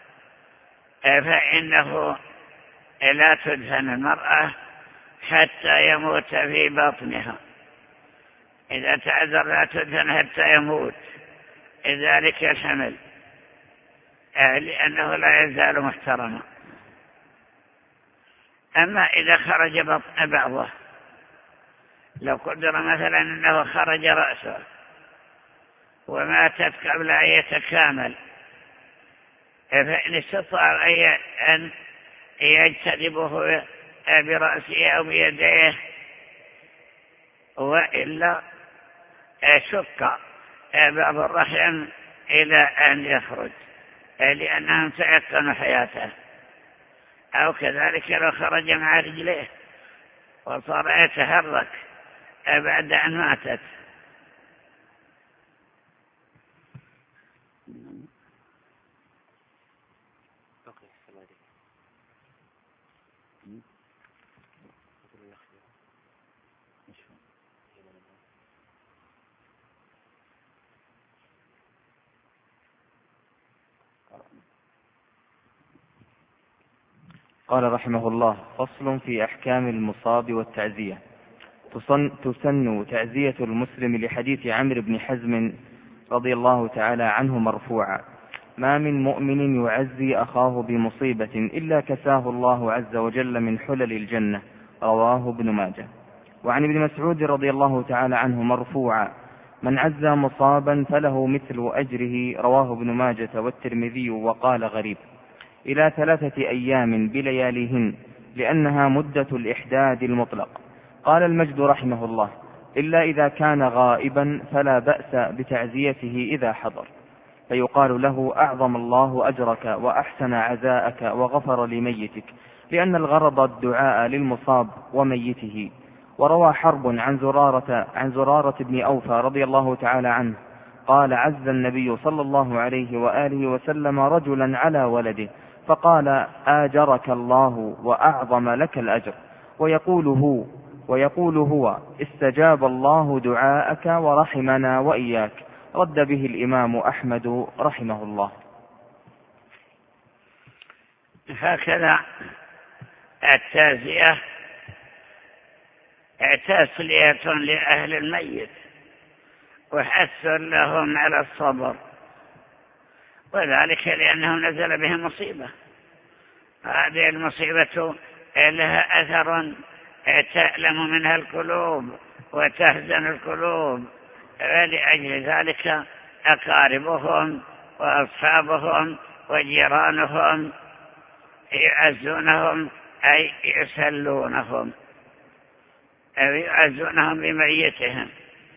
Speaker 2: فإنه لا تدفن المرأة حتى يموت في بطنها. إذا تعذر لا تدفن حتى يموت ذلك الحمل، لأنه لا يزال محترما. أما إذا خرج بطن بعضه، لو قدر مثلا أنه خرج رأسه وماتت قبل أن يتكامل فإن استطاع أن يجتنبه برأسه أو بيديه، وإلا شق بعض الرحم إلى أن يخرج لأنهم تيقنوا حياته، أو كذلك لو خرج مع رجليه وصار يتحرك بعد أن ماتت.
Speaker 1: قال رحمه الله: فصل في أحكام المصاب والتعزية. تسن تعزية المسلم لحديث عمرو بن حزم رضي الله تعالى عنه مرفوعا: ما من مؤمن يعزي أخاه بمصيبة إلا كساه الله عز وجل من حلل الجنة، رواه ابن ماجه. وعن ابن مسعود رضي الله تعالى عنه مرفوعا: من عزى مصابا فله مثل أجره، رواه ابن ماجه والترمذي وقال غريب، إلى ثلاثة أيام بلياليهن، لأنها مدة الإحداد المطلق. قال المجد رحمه الله: إلا إذا كان غائبا فلا بأس بتعزيته إذا حضر، فيقال له: أعظم الله أجرك وأحسن عزاءك وغفر لميتك، لأن الغرض الدعاء للمصاب وميته. وروى حرب عن زرارة, عن زرارة بن أوفى رضي الله تعالى عنه قال: عز النبي صلى الله عليه وآله وسلم رجلا على ولده فقال: آجرك الله وأعظم لك الأجر، ويقول هو, ويقول هو استجاب الله دعاءك ورحمنا وإياك. رد به الإمام أحمد رحمه الله.
Speaker 2: هكذا التعزية تسلية لأهل الميت وحث لهم على الصبر، وذلك لأنه نزل بهم مصيبة. هذه المصيبة لها أثر تألم منها القلوب وتهزن القلوب، ولأجل ذلك أقاربهم وأصحابهم وجيرانهم يعزونهم أي يسلونهم أو يعزونهم بميتهم.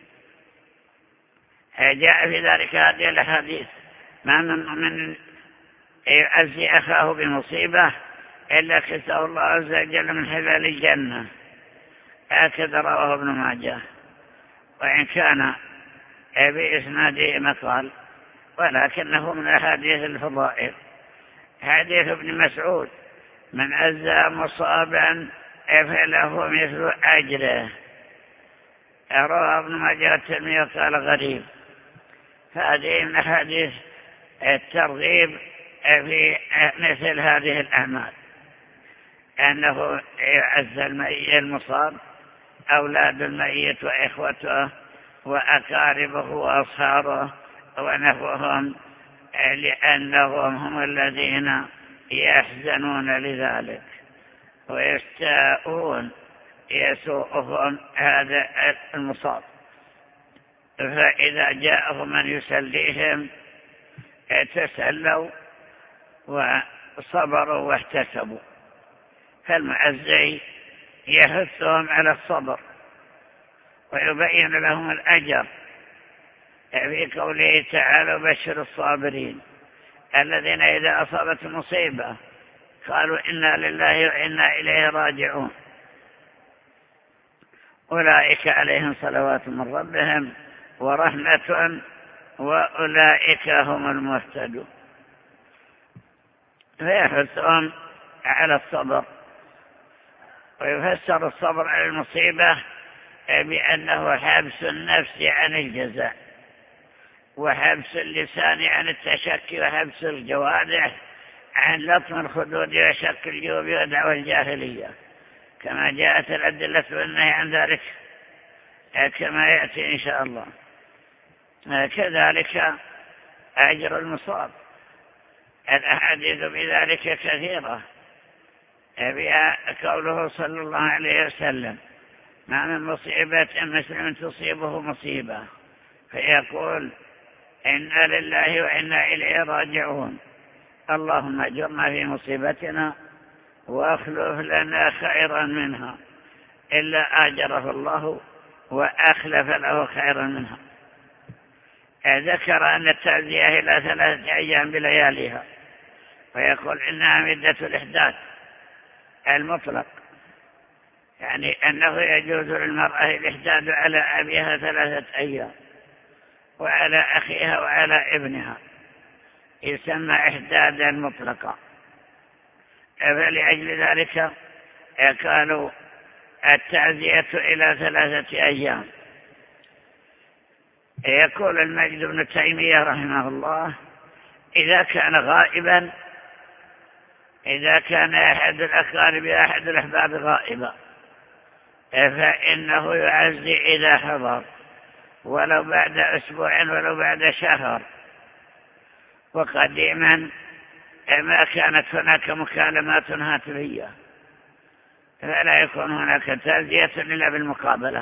Speaker 2: جاء في ذلك هذه الأحاديث: ما من مؤمن يعزي أخاه بمصيبة إلا كساه الله عز وجل من حلال الجنة. هكذا رواه ابن ماجه، وإن كان بإسناده مقال، ولكنه من أحاديث الفضائل. حديث ابن مسعود: من عزى مصابا فله مثل أجره، رواه ابن ماجه والترمذي وقال غريب. فهذه من أحاديث الترغيب في مثل هذه الأعمال، أنه يعز المصاب، أولاد الميت وإخوته وأقاربه وأصهاره ونحوهم، لأنهم هم الذين يحزنون لذلك ويستاءون يسوءهم هذا المصاب. فإذا جاءهم من يسليهم تسلوا وصبروا واحتسبوا. فالمعزي يحثهم على الصبر ويبين لهم الأجر في قوله تعالى: بشر الصابرين الذين إذا أصابت مصيبة قالوا إنا لله وإنا إليه راجعون، أولئك عليهم صلوات من ربهم ورحمة وأولئك هم المهتدون. فيحثهم على الصبر. ويفسر الصبر على المصيبة بأنه حبس النفس عن الجزاء، وحبس اللسان عن التشكي، وحبس الجوارح عن لطم الخدود وشك الجيوب ودعوى الجاهلية، كما جاءت الأدلة والنهي عن ذلك كما يأتي إن شاء الله. كذلك أجر المصاب، الأحاديث بذلك كثيرة، بها قوله صلى الله عليه وسلم: ما من مصيبة مسلم تصيبه مصيبة فيقول إنا لله وإنا إليه راجعون، اللهم اجرنا في مصيبتنا واخلف لنا خيرا منها، إلا آجره الله وأخلف له خيرا منها. ذكر أن التعزية إلى ثلاثة أيام بلياليها، ويقول إنها مدة الإحداث المطلق، يعني أنه يجوز للمرأة الإحداد على أبيها ثلاثة أيام وعلى أخيها وعلى ابنها، يسمى إحدادا مطلقا. فلأجل ذلك قالوا التعزية إلى ثلاثة أيام. يقول المجد بن تيمية رحمه الله: إذا كان غائبا، إذا كان أحد الأقارب أحد الأحباب غائبا، فإنه يعزي إذا حضر، ولو بعد أسبوع ولو بعد شهر. وقديما ما كانت هناك مكالمات هاتفية، فلا يكون هناك تعزية إلا بالمقابلة.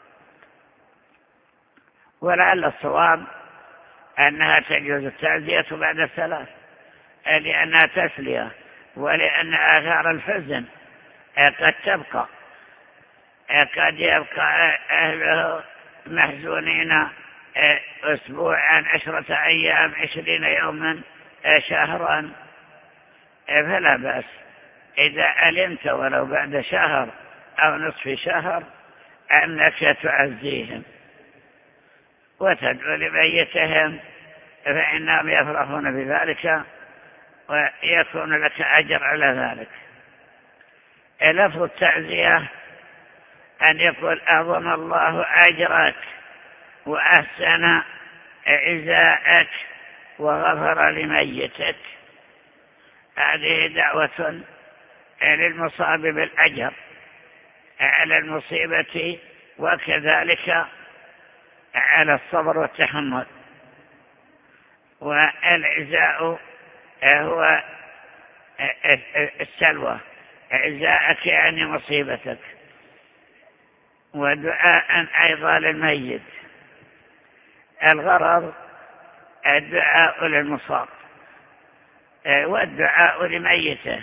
Speaker 2: ولعل الصواب أنها تجوز التعزية بعد الثلاث، لأنها تسلية، ولأن آثار الحزن قد تبقى، قد يبقى أهله محزونين أسبوعا، عشرة أيام، عشرين يوما، شهرا. فلا بأس إذا علمت ولو بعد شهر أو نصف شهر أنك تعزيهم وتدعو لميتهم، فإنهم يفرحون بذلك ويكون لك أجر على ذلك. لفظ التعزية أن يقول: أعظم الله أجرك وأحسن عزاءك وغفر لميتك. هذه دعوة للمصاب بالأجر على المصيبة، وكذلك على الصبر والتحمل. والعزاء هو السلوى، عزاءك يعني مصيبتك. ودعاء أيضا للميت. الغرض الدعاء للمصاب والدعاء لميته.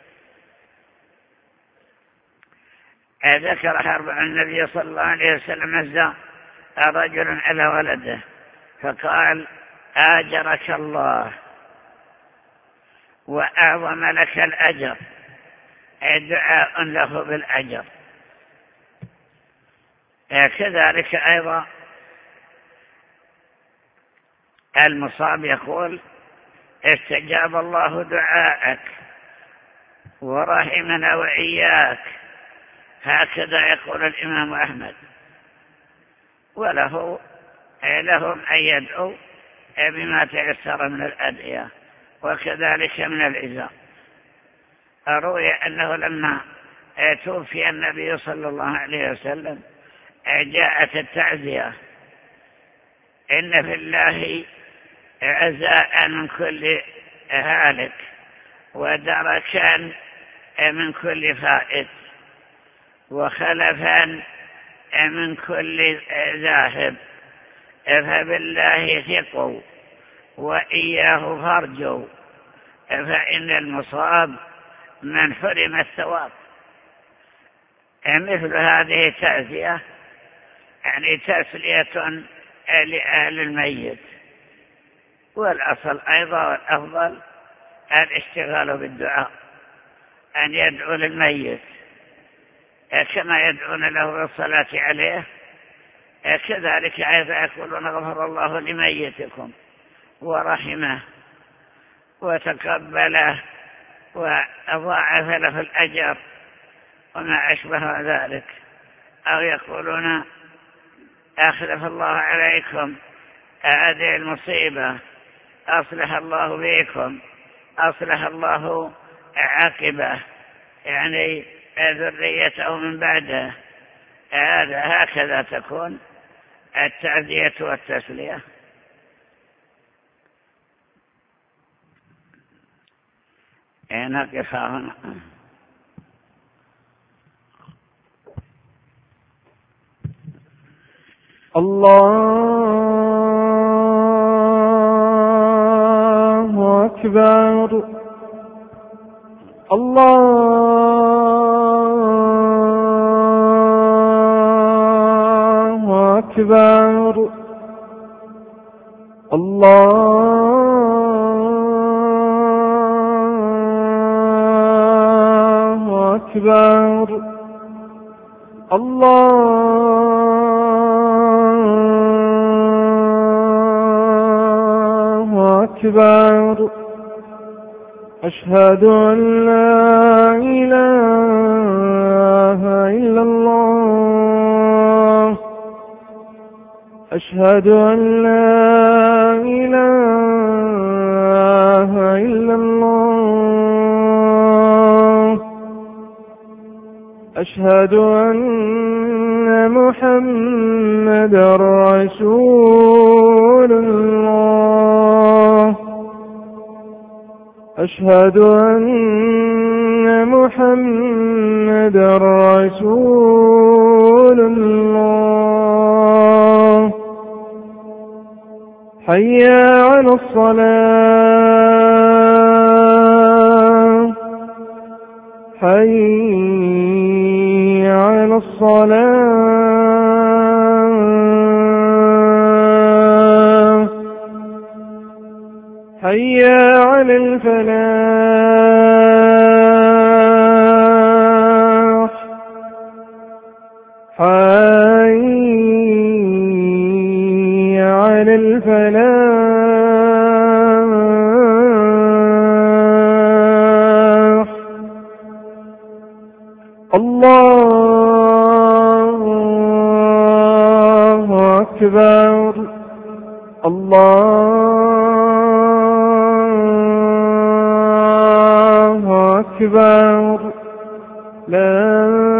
Speaker 2: ذكر حرب النبي صلى الله عليه وسلم نزل رجل على ولده فقال: آجرك الله وأعظم لك الأجر، دعاء له بالأجر. كذلك أيضا المصاب يقول: استجاب الله دعاءك ورحمنا وإياك. هكذا يقول الإمام أحمد. وله لهم أن يدعوا بما تيسر من الأدعية، وكذلك من العزاء. روي أنه لما توفي النبي صلى الله عليه وسلم جاءت التعزية: إن في الله عزاء من كل هالك ودركا من كل فائت وخلفا من كل ذاهب، فبالله ثقوا وإياه فارجوا، فإن المصاب من حرم الثواب. مثل هذه تعزية يعني تسلية لأهل الميت. والأصل أيضا والأفضل الاشتغال بالدعاء، أن يدعو للميت كما يدعون له بالصلاة عليه، كذلك أيضا يقولون: غفر الله لميتكم ورحمه وتقبله وأضاعف له الأجر وما أشبه ذلك. أو يقولون: أخلف الله عليكم هذه المصيبة، أصلح الله بكم، أصلح الله عاقبه، يعني ذريته من بعده. هذا هكذا تكون التعزية والتسلية. نقف هنا.
Speaker 3: الله أكبر. الله أكبر. الله أكبر. الله أكبر. أشهد أن لا إله إلا الله. أشهد أن لا إله إلا الله. أشهد أن محمدا رسول الله. أشهد أن محمدا رسول الله. حي على الصلاة. حي على الصلاة. حي على الفلاح. حي على الفلاح. الله أكبر. الله أكبر. لا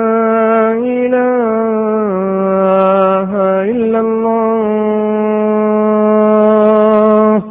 Speaker 3: إله إلا الله.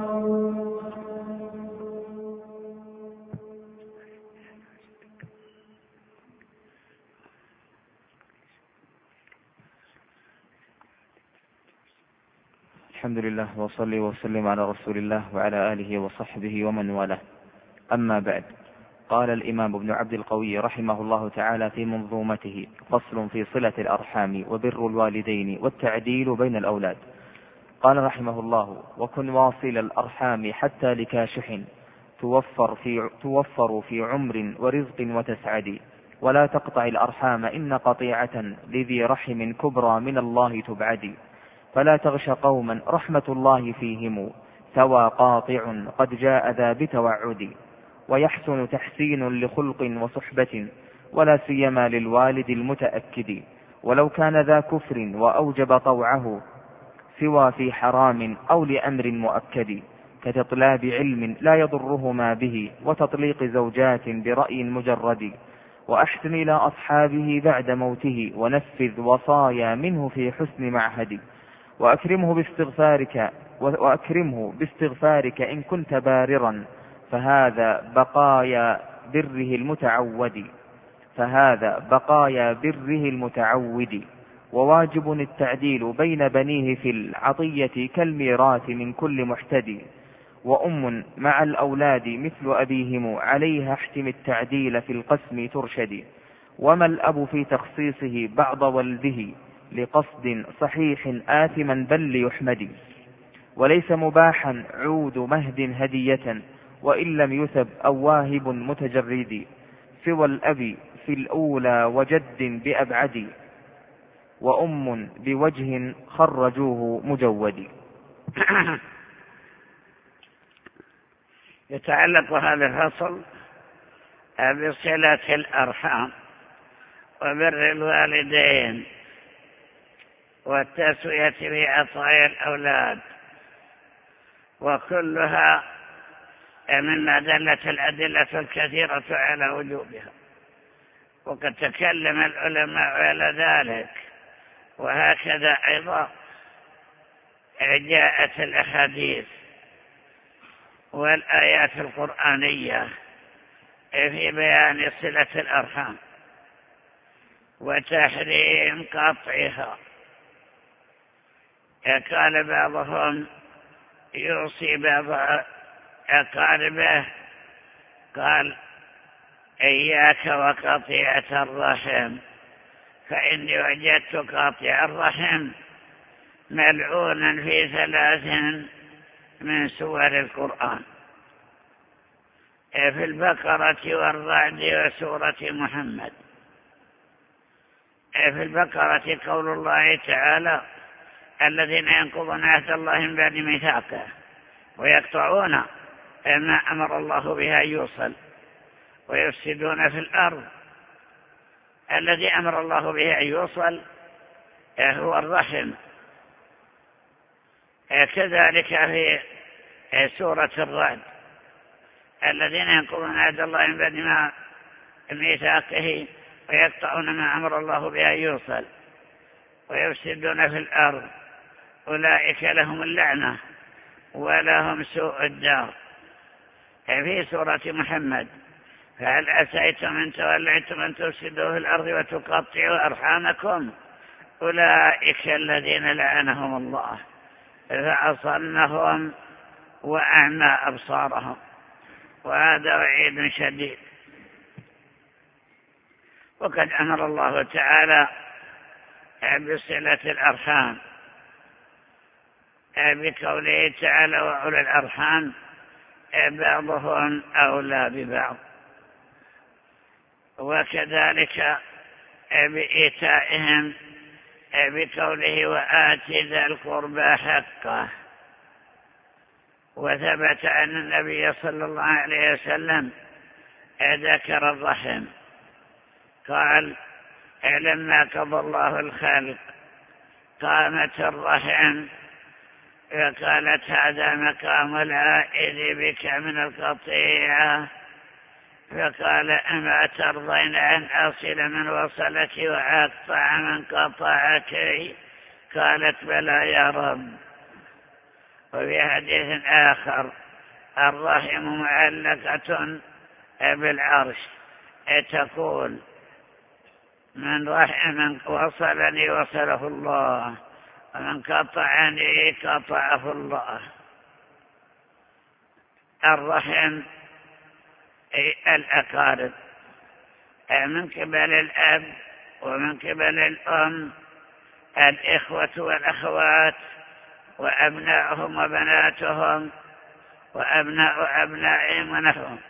Speaker 1: الحمد لله وصلي وسلم على رسول الله وعلى آله وصحبه ومن والاه. أما بعد، قال الإمام ابن عبد القوي رحمه الله تعالى في منظومته: فصل في صلة الأرحام وبر الوالدين والتعديل بين الأولاد. قال رحمه الله: وكن واصل الأرحام حتى لكاشح توفر في, توفر في عمر ورزق وتسعد، ولا تقطع الأرحام إن قطيعة لذي رحم كبرى من الله تبعد، فلا تغش قوما رحمة الله فيهم ثوى قاطع قد جاء ذا بتوعد، ويحسن تحسين لخلق وصحبة ولا سيما للوالد المتأكد، ولو كان ذا كفر وأوجب طوعه سوى في حرام أو لأمر مؤكد، كتطلاب علم لا يضره ما به وتطليق زوجات برأي مجرد، وأحسن إلى أصحابه بعد موته ونفذ وصايا منه في حسن معهد، وأكرمه باستغفارك وأكرمه باستغفارك إن كنت باررا، فهذا بقايا بره المتعود فهذا بقايا بره المتعود وواجب التعديل بين بنيه في العطية كالميراث من كل محتدي، وأم مع الأولاد مثل أبيهم عليها احتم التعديل في القسم ترشد، وما الأب في تخصيصه بعض ولده لقصد صحيح آثما بل ليحمد، وليس مباحا عود مهد هدية وإن لم يثب أو واهب متجرد، سوى الأب في الأولى وجد بأبعد، وأم بوجه خرجوه مجود.
Speaker 2: يتعلق هذا الفصل بصلة الأرحام وبر الوالدين والتسوية بأطايا الأولاد، وكلها مما دلت الأدلة الكثيرة على وجوبها، وقد تكلم العلماء على ذلك، وهكذا أيضا جاءت الأحاديث والآيات القرآنية في بيان صلة الأرحام وتحريم قطعها. قال بعضهم يوصي بعض أقاربه قال إياك وقطيعة الرحم فإني وجدت قاطع الرحم ملعونا في ثلاث من سور القرآن، في البقرة والرعد وسورة محمد. في البقرة قول الله تعالى الذين ينقضون عهد الله من بعد ميثاقه ويقطعون ما أمر الله بها يوصل ويفسدون في الأرض. الذي أمر الله به أن يوصل هو الرحم. كذلك في سورة الرعد الذين ينقضون عهد الله من بعد ما ميثاقه ويقطعون ما أمر الله به أن يوصل ويفسدون في الأرض أولئك لهم اللعنة ولهم سوء الدار. في سورة محمد فهل أسيتم أن توليتم أن تفسدوا في الأرض وتقطعوا أرحامكم أولئك الذين لعنهم الله فأصمهم وأعمى أبصارهم، وهذا وعيد شديد. وقد أمر الله تعالى بصلة الأرحام بقوله تعالى وأولي الأرحام بعضهم أولى ببعض، وكذلك بإيتائهم بقوله وآت ذا القربى حقه. وثبت أن النبي صلى الله عليه وسلم ذكر الرحم قال لما قضى الله الخلق قامت الرحم فقالت هذا مقام العائد بك من القطيعة، فقال أما ترضين أن أصل من وصلك وأقطع من قطعك؟ قالت بلى يا رب. وفي حديث آخر الرحم معلقة بالعرش تقول من رحم وصلني وصله الله ومن قطعني قطعه الله. الرحم الأقارب من قبل الأب ومن قبل الأم، الإخوة والأخوات وأبنائهم وبناتهم وأبناء أبنائهم ونحوهم،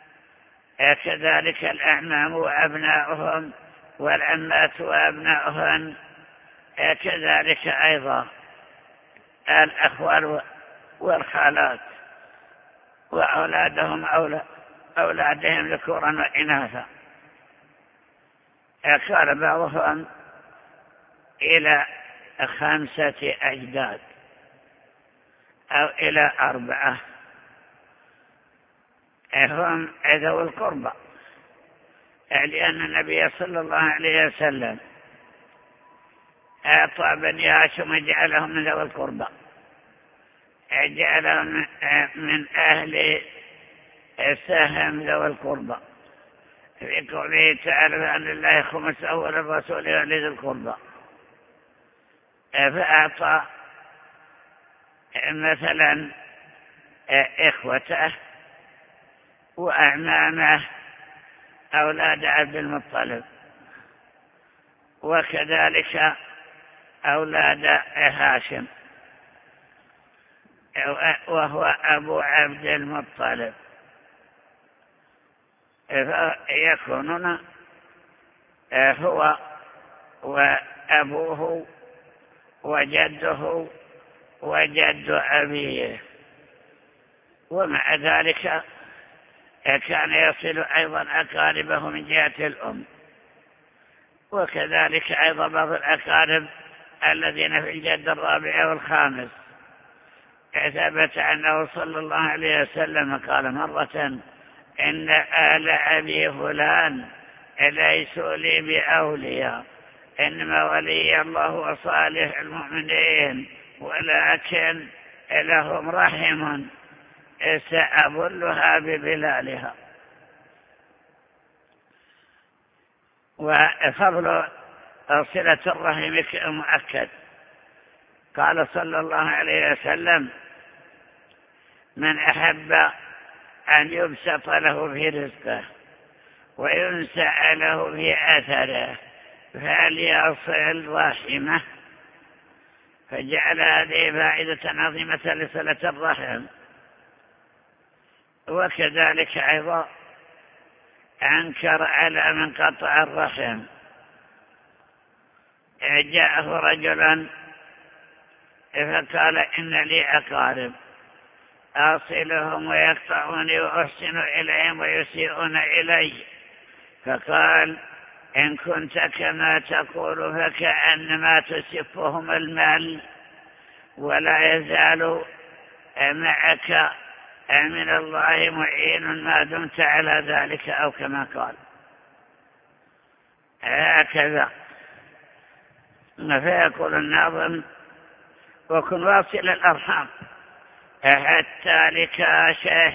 Speaker 2: كذلك الأعمام وأبنائهم والعمات وأبنائهن، كذلك أيضا الأخوال والخالات وأولادهم أولاد أولادهم ذكورا وإناثا. قال بعضهم إلى خمسة أجداد أو إلى أربعة هم ذوي القربى، لأن النبي صلى الله عليه وسلم أعطى بني هاشم وجعلهم من ذوي القربى، جعلهم من أهل سهم ذوي القربى في قوله تعالى أن لله خمسه وللرسول ولذي القربى. فأعطى مثلا إخوته وأعمامه أولاد عبد المطلب، وكذلك أولاد هاشم وهو أبو عبد المطلب، فيكونون هو وأبوه وجده وجد أبيه. ومع ذلك كان يصل أيضا أقاربه من جهة الأم، وكذلك أيضا بعض الأقارب الذين في الجد الرابع والخامس. ثبت أنه صلى الله عليه وسلم قال مرة إن آل أبي فلان ليسوا لي بأولياء، إنما ولي الله وصالح المؤمنين، ولكن لهم رحم سأبلها ببلالها. وفضل صلة الرحم مؤكد. قال صلى الله عليه وسلم من أحب أن يبسط له في رزقه وينسأ له في أثره فليصل رحمه. فجعل هذه فائدة عظيمة لصلة الرحم. وكذلك أيضا أنكر على من قطع الرحم. جاءه رجل فقال إن لي أقارب أصلهم ويقطعوني وأحسن إليهم ويسيئون إلي. فقال إن كنت كما تقول فكأنما تسفهم المال ولا يزال معك من الله معين ما دمت على ذلك، أو كما قال. هكذا. فيقول الناظم وكن واصل الأرحام حتى لكاشه.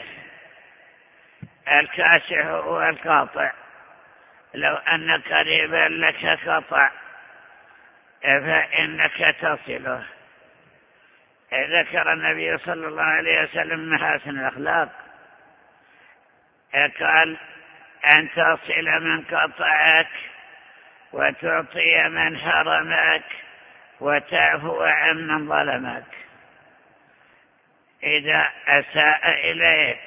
Speaker 2: الكاشح هو القاطع. لو أن قريبا لك قطع فإنك تصله. ذكر النبي صلى الله عليه وسلم محاسن الأخلاق، قال أن تصل من قطعك وتعطي من حرمك وتعفو عن من ظلمك. إذا أساء إليك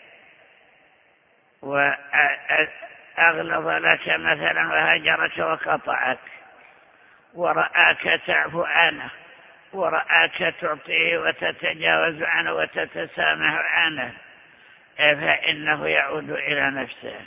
Speaker 2: وأغلظ لك مثلا وهجرك وقطعك ورآك تعفو عنه ورآك تعطيه وتتجاوز عنه وتتسامح عنه فإنه يعود إلى نفسه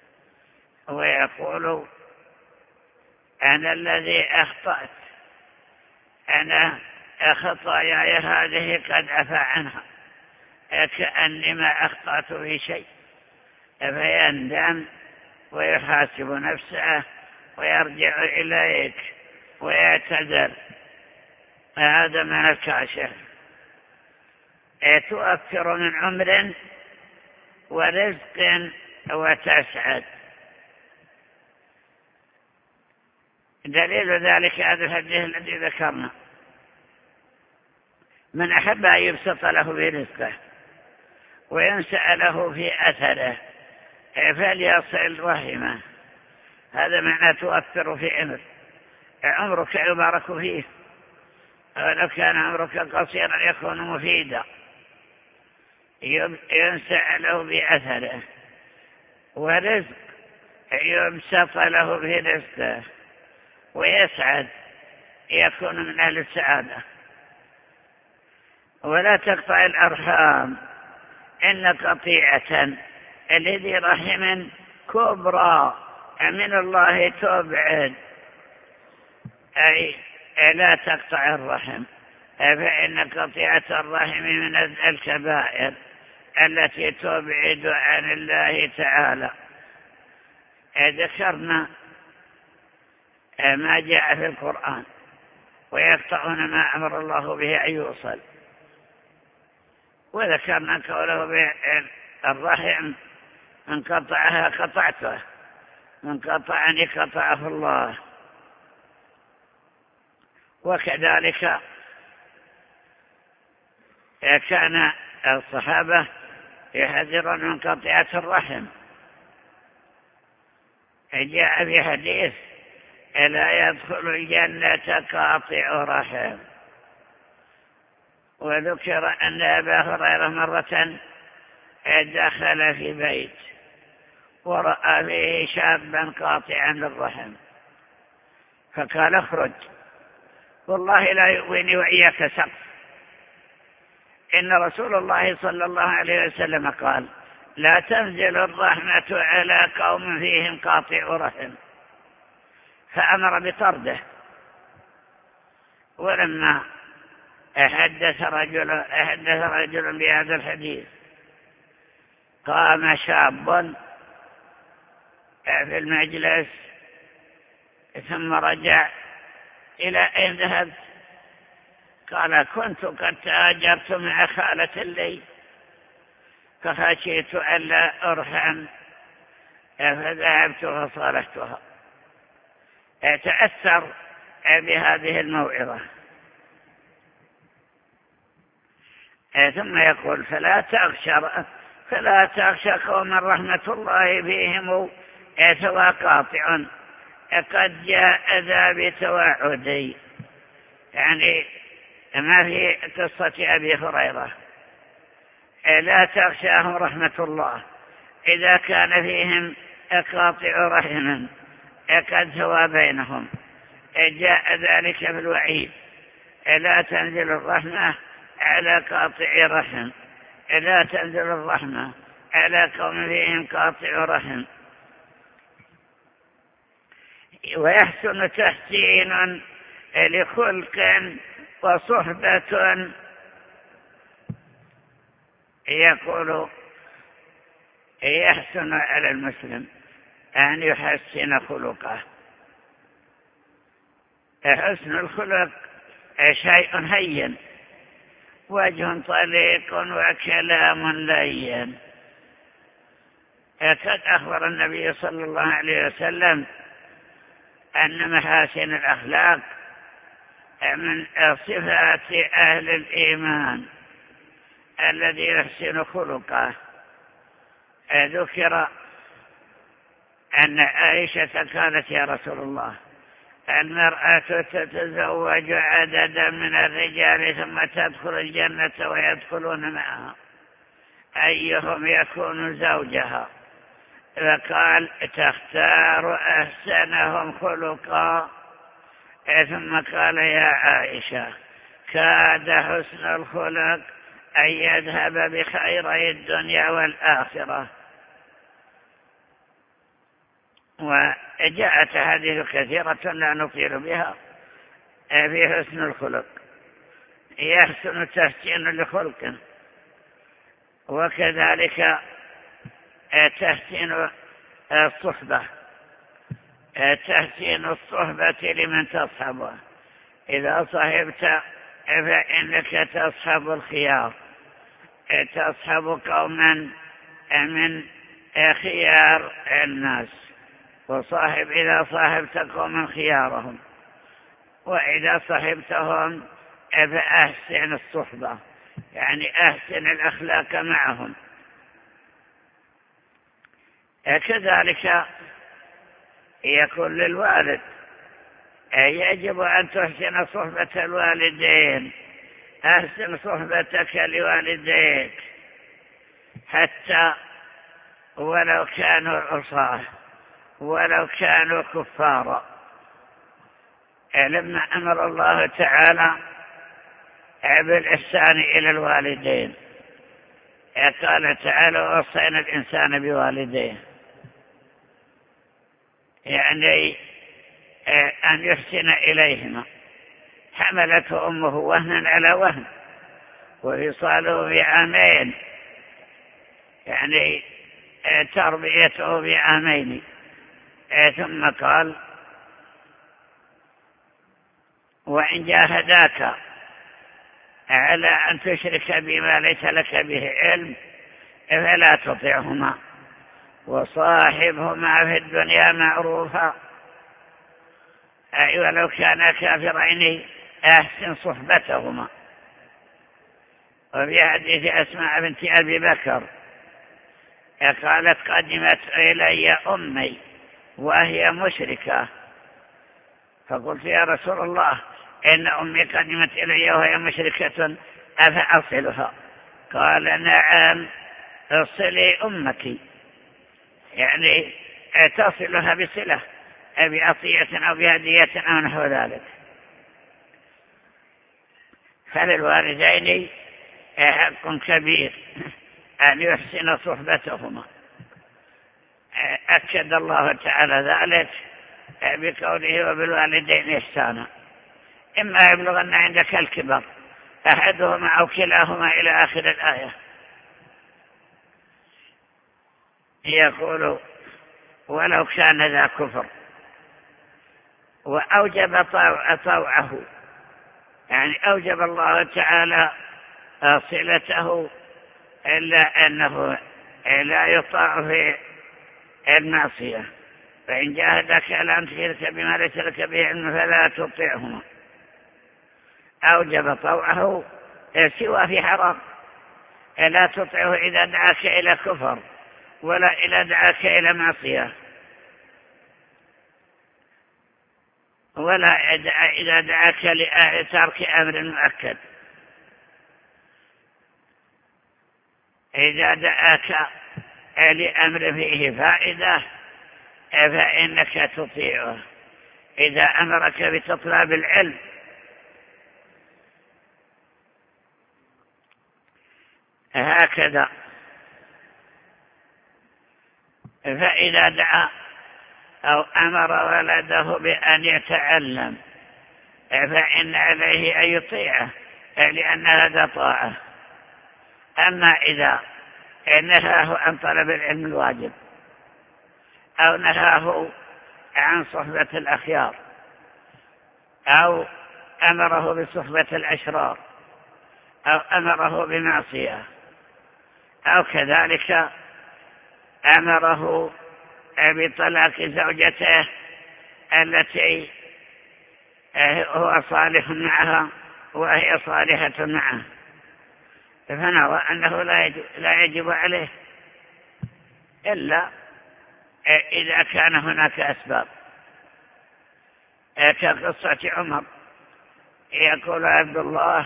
Speaker 2: ويقول أنا الذي أخطأت، أنا خطاياي هذه قد عفى عنها كأني ما أخطأت في شيء. فيندم ويحاسب نفسه ويرجع إليك ويعتذر. هذا من الكاشف. تؤثر من عمر ورزق وتسعد. دليل ذلك هذا الحديث الذي ذكرنا: من أحب أن يبسط له في رزقه وينسأ له في أثره فليصل رحمه. هذا معنى تؤثر في عمر. عمرك يبارك فيه، ولو كان عمرك قصيرا يكون مفيدا. ينسأ له بأثره. ورزق يبسط له في رزقه ويسعد، يكون من أهل السعادة. ولا تقطع الأرحام إن قطيعة الذي رحم كبرى من الله تبعد. أي لا تقطع الرحم، فإن قطيعة الرحم من الكبائر التي تبعد عن الله تعالى. ذكرنا ما جاء في القرآن: ويقطعون ما أمر الله به أن يوصل. وذكرنا قوله بالرحم: من قطعها قطعته، من قطعني قطعه الله. وكذلك كان الصحابة يحذرون من قطيعة الرحم. جاء في حديث: لا يدخل الجنة قاطع رحم. وذكر أن أبا هريرة مرة دخل في بيت ورأى فيه شابا قاطعا للرحم، فقال: اخرج، والله لا يؤويني وإياك سقف. إن رسول الله صلى الله عليه وسلم قال: لا تنزل الرحمة على قوم فيهم قاطع رحم. فأمر بطرده. ولما أحدث رجل, أحدث رجل بهذا الحديث قام شاب في المجلس ثم رجع: إلى أين ذهبت؟ قال: كنت قد تاجرت مع خالة لي فخشيت ألا أرحم فذهبت فصالحتها. تأثر بهذه الموعظة. ثم يقول: فلا تغشر فلا تخشى قوما رحمة الله فيهم سوى قاطع قد جاء ذا بتوعدي. يعني ما في قصة أبي هريرة لا تخشاهم رحمة الله إذا كان فيهم قاطع رحم قد سوى بينهم، جاء ذلك في الوعيد. لا تنزل الرحمة على قاطع رحم، لا تنزل الرحمة على قوم فيهم قاطع رحم. ويحسن تحسين لخلق وصحبة. يقول يحسن على المسلم أن يحسن خلقه. حسن الخلق شيء هين، وجه طليق وكلام لين. قد أخبر النبي صلى الله عليه وسلم أن محاسن الأخلاق من صفات أهل الإيمان الذي يحسن خلقه. ذكر أن عائشة قالت يا رسول الله المرأة تتزوج عددا من الرجال ثم تدخل الجنة ويدخلون معها، أيهم يكون زوجها؟ فقال تختار أحسنهم خلقا. ثم قال يا عائشة كاد حسن الخلق أن يذهب بخيري الدنيا والآخرة. وجاءت هذه كثيرة لا نطيل بها في حسن الخلق. يحسن تحسين لخلق، وكذلك تحسين الصحبة، تحسين الصحبة لمن تصحبه. إذا صحبت فإنك تصحب الخيار، تصحب قوما من خيار الناس، وصاحب إذا صاحبت قوما خيارهم، وإذا صحبتهم فأحسن الصحبة، يعني أحسن الأخلاق معهم. كذلك يكون للوالد يجب أن تحسن صحبة الوالدين. أحسن صحبتك لوالديك حتى ولو كانوا عصاه ولو كانوا كفارا. لما أمر الله تعالى بالإحسان إلى الوالدين قال تعالى وصينا الإنسان بوالديه، يعني أن يحسن إليهما. حملته أمه وهنا على وهن وفصاله بعامين، يعني تربيته بعامين. ثم قال وإن جاهداك على أن تشرك بما ليس لك به علم فلا تطعهما وصاحبهما في الدنيا معروفا. أي ولو كان كافرين أحسن صحبتهما. وفي حديث أسماء بنت أبي بكر قالت قدمت إلي أمي وهي مشركة، فقلت يا رسول الله إن أمي قدمت إلي وهي مشركة أفأصلها؟ قال نعم اصلي أمك، يعني تصلها بصلة بعطية أو بهدية أو نحو ذلك. فللوالدين حق كبير أن يحسن صحبتهما. أكد الله تعالى ذلك بقوله وبالوالدين إحسانا، إما يبلغن عندك الكبر أحدهما أو كلاهما إلى آخر الآية. يقول ولو كان ذا كفر، وأوجب طوعه، يعني أوجب الله تعالى صلته، إلا أنه لا يطاع في المعصية. فإن جاهدك على أن تشرك بما ليس لك به علم فلا تطيعهما. أوجب طوعه سوى في حرام، لا تطعه إذا دعاك إلى كفر ولا إذا دعاك إلى معصية، ولا إذا دعاك لترك أمر مؤكد. إذا دعاك لأمر فيه فائدة فإنك تطيعه. إذا أمرك بتطلب العلم هكذا. فإذا دعا أو أمر ولده بأن يتعلم فإن عليه أن يطيعه، لأن هذا طاعة. أما إذا نهاه عن طلب العلم الواجب أو نهاه عن صحبة الأخيار أو أمره بصحبة الأشرار أو أمره بمعصية أو كذلك أمره بطلاق زوجته التي هو صالح معها وهي صالحة معه، فنرى أنه لا يجب عليه إلا إذا كان هناك أسباب، كقصة عمر. يقول عبد الله: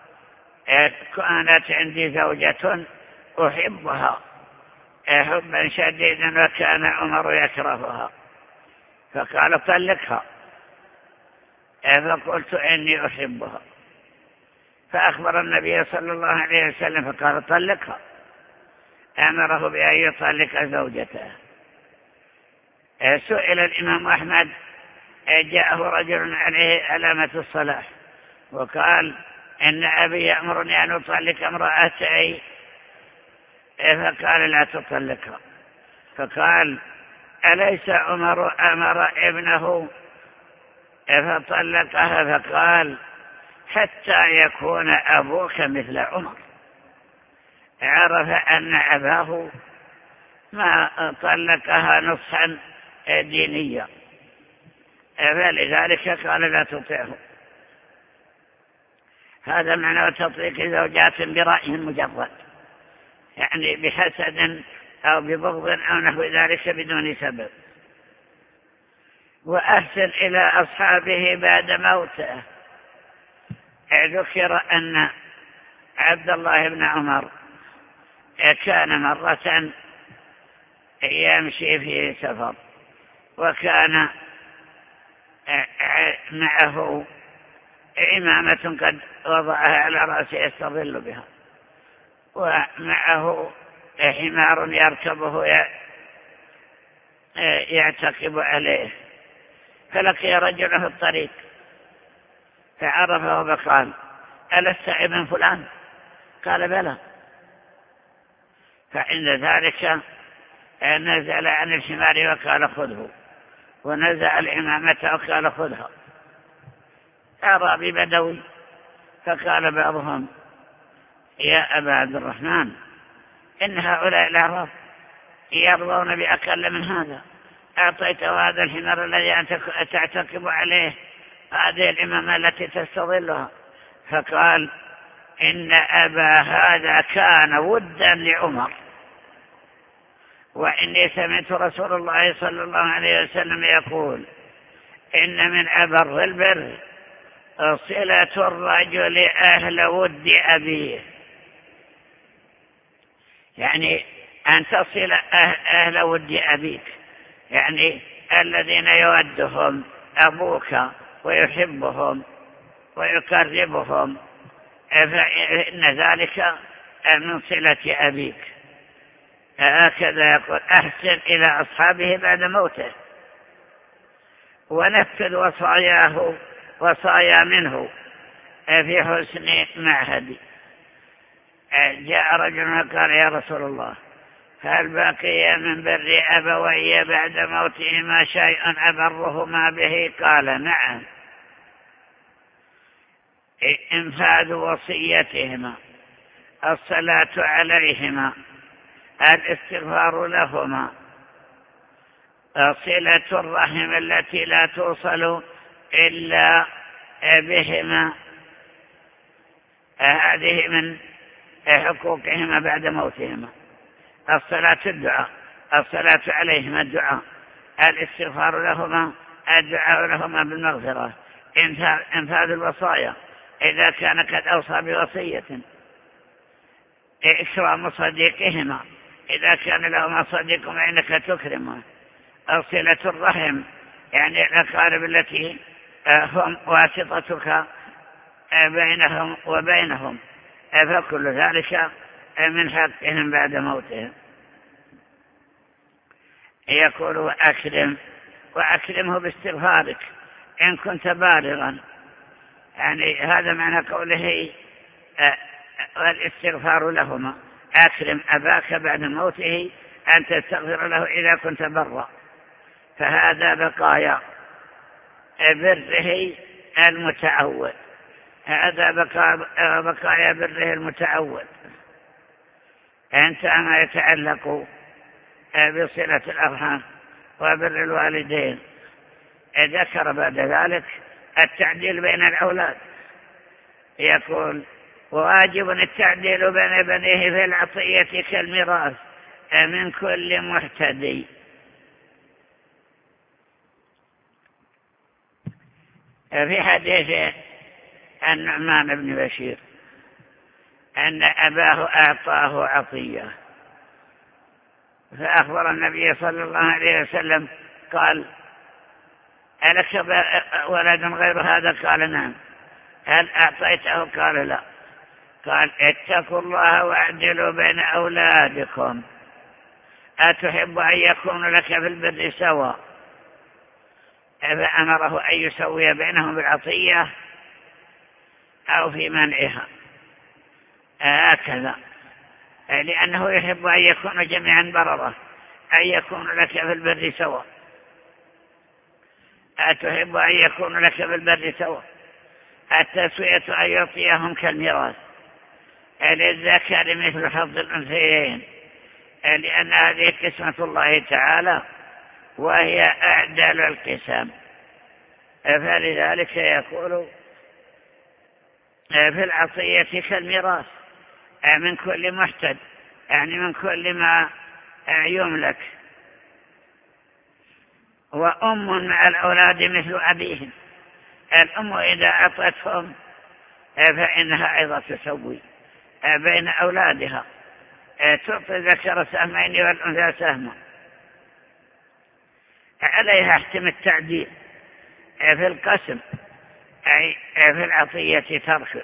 Speaker 2: كانت عندي زوجة أحبها حبا شديدا وكان عمر يكرهها، فقال: طلقها. فقلت: إني أحبها. فأخبر النبي صلى الله عليه وسلم فقال: طلقها. أمره بأن يطلق زوجته. سئل الإمام أحمد: جاءه رجل عليه علامة الصلاح وقال: إن أبي يأمرني أن أطلق امرأتي، فقال: لا تطلقها. فقال: أليس عمر أمر ابنه فطلقها؟ فقال: حتى يكون أبوك مثل عمر. عرف أن أباه ما طلقها نصحا دينيا، فلذلك قال: لا تطيعه. هذا معنى تطليق زوجات برأي مجرد، يعني بحسد أو ببغض أو نحو ذلك بدون سبب. وأحسن إلى أصحابه بعد موته. ذكر أن عبد الله بن عمر كان مرة يمشي في سفر، وكان معه إمامة قد وضعها على رأسه يستظل بها، ومعه حمار يركبه يعتقب عليه. فلقي رجل في الطريق فعرفه فقال: ألست ابن فلان؟ قال: بلى. فعند ذلك نزل عن الحمار وقال: خذه، ونزع الإمامة وقال: خذها. أعرابي بدوي. فقال بعضهم: يا أبا عبد الرحمن، إن هؤلاء الأعراب يرضون بأقل من هذا، أعطيته هذا الحمار الذي تعتقب عليه هذه الإمامة التي تستظلها. فقال: إن أبا هذا كان ودا لعمر، وإني سمعت رسول الله صلى الله عليه وسلم يقول: إن من أبر البر صلة الرجل أهل ود أبيه، يعني أن تصل أهل ود أبيك، يعني الذين يودهم أبوك ويحبهم ويقربهم، فإن ذلك من صلة أبيك. هكذا يقول: أحسن إلى أصحابه بعد موته، ونفذ وصاياه وصايا منه في حسن معهد. جاء رجل وقال: يا رسول الله، هل بقي من بر أبوي بعد موتهما شيء أبرهما به؟ قال: نعم، إنفاذ وصيتهما، الصلاة عليهما، الاستغفار لهما، صلة الرحم التي لا توصل إلا بهما. هذه من حقوقهما بعد موتهما. الصلاة الدعاء، الصلاة عليهما الدعاء، الاستغفار لهما، الدعاء لهما بالمغفرة، انفاذ الوصايا إذا كان قد أوصى بوصية، إكرام صديقهما إذا كان لهما صديق فإنك تكرمه، صلة الرحم يعني الأقارب التي هم واسطتك بينهم وبينهم، فكل ذلك من حقهم بعد موتهم. يقول وأكرم، وأكرمه باستغفارك إن كنت بالغا، يعني هذا معنى قوله والاستغفار لهما، أكرم أباك بعد موته أن تستغفر له إذا كنت برا، فهذا بقايا بره المتعود، هذا بقايا بره المتعود. أنت ما يتعلق بصلة الأرحام وبر الوالدين. ذكر بعد ذلك التعديل بين الأولاد، يقول واجب التعديل بين بنيه في العطية كالميراث من كل محتدي. في حديث النعمان بن بشير أن أباه أعطاه عطية، فأخبر النبي صلى الله عليه وسلم قال ألك ولد غير هذا؟ قال نعم. هل أعطيته؟ قال لا. قال اتقوا الله واعدلوا بين أولادكم، أتحب أن يكون لك في البر سواء؟ فأمره أن يسوي بينهم بالعطية أو في منعها، هكذا، لأنه يحب أن يكون جميعا بررة، أن يكون لك في البر سواء. أتحب أن يكون لك في البر سواء، التسوية أن يعطيهم كالميراث للذكر مثل حظ الأنثيين، لأن هذه قسمة الله تعالى وهي أعدل القسم، فلذلك يقول في العطية كالميراث من كل محتد، يعني من كل ما يملك. وأم مع الأولاد مثل أبيهم، الأم إذا أعطتهم فإنها أيضا تسوي بين أولادها، تعطي ذكر سهمين والأنثى سهما. عليها احتم التعديل في القسم، أي في العطية ترك.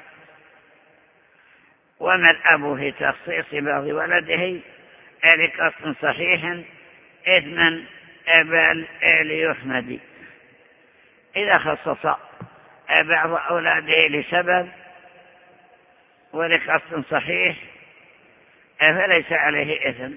Speaker 2: وما الأب في تخصيص بعض ولده لقصد صحيح إثما بل ليحمد. إذا خصص بعض أولاده لسبب ولقصد صحيح فليس عليه إثم.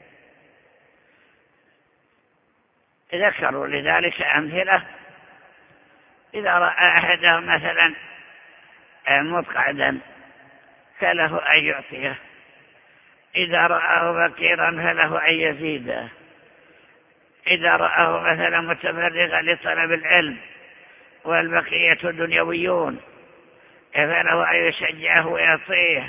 Speaker 2: ذكروا لذلك أمثلة. إذا رأى أحدهم مثلا متقعدا فله أن يعطيه، إذا رآه فقيرا فله أن يزيده، إذا رآه مثلا متفرغا لطلب العلم والبقية دنيويون فله أن يشجعه ويعطيه.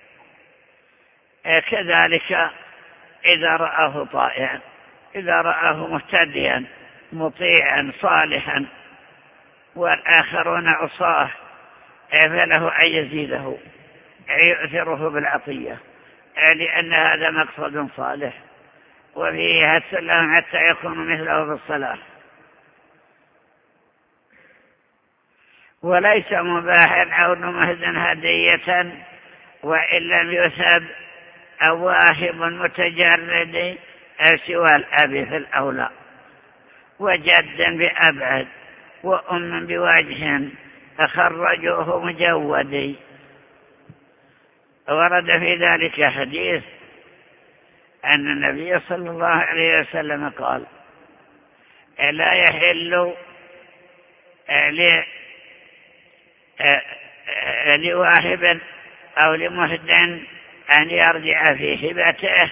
Speaker 2: كذلك إذا رآه طائعا، إذا رآه مهتديا مطيعا صالحا والآخرون عصاه فله أن يزيده، يؤثره بالعطية، لأن هذا مقصد صالح وفيه هس لهم حتى يكونوا مثله في الصلاة. وليس مباحا عون مهدا هدية وإن لم يثب أو واهب متجرد سوى الأب في الأولى، وجدا بأبعد وأم بوجه خرجوه مجودي. ورد في ذلك حديث أن النبي صلى الله عليه وسلم قال لا يحل لواهب أو لمهد أن يرجع في هبته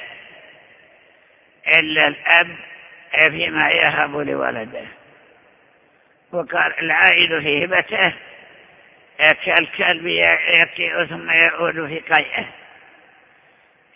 Speaker 2: إلا الأب فيما يهب لولده. وقال العائد في هبته كالكلب يقيء ثم يعود في قيئه،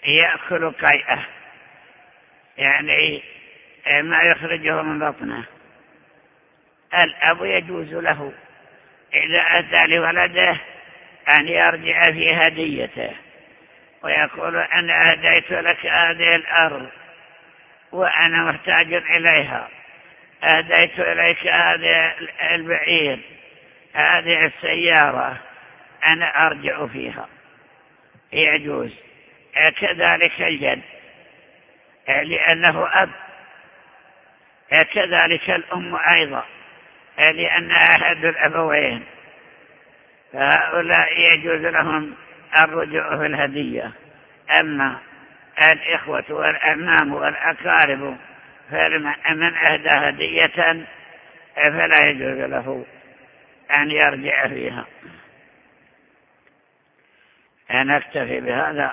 Speaker 2: يأكل قيئة، يعني ما يخرجه من بطنه. الأب يجوز له إذا أتى لولده أن يرجع في هديته ويقول أنا أهديت لك هذه الأرض وأنا محتاج إليها، أهديت إليك هذه البعير، هذه السيارة، أنا أرجع فيها، يجوز. كذلك الجد لأنه أب، كذلك الأم أيضا لأنها أحد الأبوين، فهؤلاء يجوز لهم الرجوع في الهدية. أما الإخوة والأعمام والأقارب فمن أهدى هدية فلا يجوز له أن يرجع فيها. أنا أكتفي بهذا.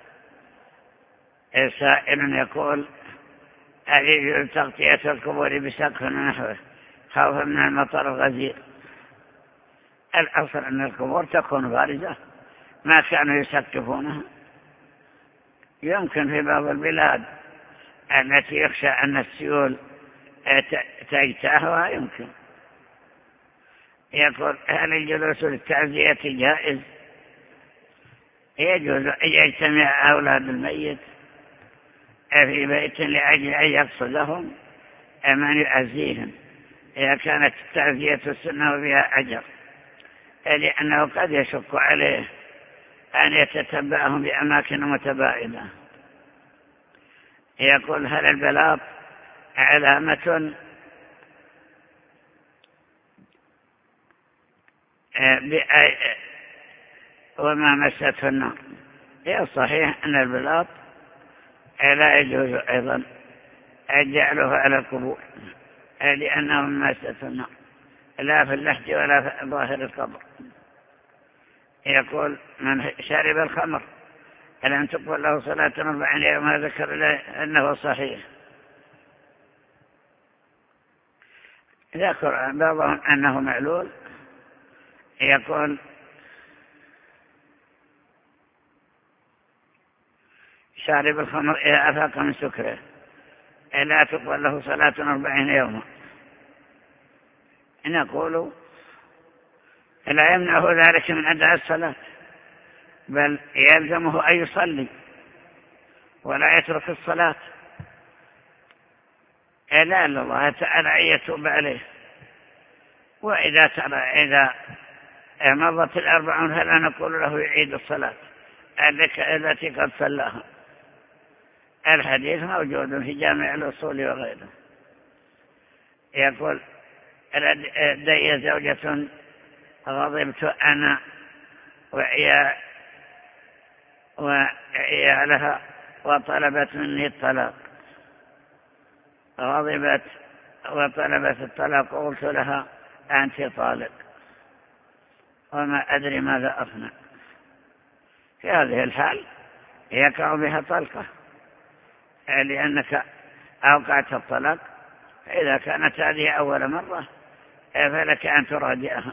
Speaker 2: سائل يقول هل يجوز تغطية القبور بسقف ونحوه خوفا من المطر الغزير؟ الأصل أن القبور تكون بارزة، ما كانوا يسقفونها. يمكن في بعض البلاد التي يخشى أن السيول تجتاحها يمكن. يقول هل الجلوس للتعزية جائز؟ يجوز أن يجتمع أولاد الميت في بيت لأجل أن يقصدهم من يعزيهم إذا كانت التعزية السنة وبها أجر، لأنه قد يشق عليه أن يتتبعهم بأماكن متباعدة. يقول هل البلاط علامة وما مسته النار؟ هي صحيح أن البلاط لا يجوز أيضا جعله على القبور لأنه ما مسته النار لا في اللحد ولا في ظاهر القبر. يقول من شرب الخمر ألم تقبل له صلاة أربعين يوم؟ ذكر له أنه صحيح. ذكر بعضهم أنه معلول. يقول شارب الخمر إذا أفاق من سكره لا تقبل له صلاة أربعين يوما. نقول لا يمنعه ذلك من أداء الصلاة، بل يلزمه أن يصلي ولا يترك الصلاة إلا أن الله تعالى أن يتوب عليه. وإذا ترى إذا مضت الأربعون فلا نقول له يعيد الصلاة التي قد صلاها. الحديث موجود في جامع الأصول وغيره. يقول لدي زوجة غضبت أنا وعيا وعيالها وطلبت مني الطلاق. غضبت وطلبت الطلاق وقلت لها أنت طالق وما أدري ماذا أصنع. في هذه الحال يقع بها طلقة لأنك أوقعت الطلاق. فإذا كانت هذه أول مرة فلك أن تراجعها.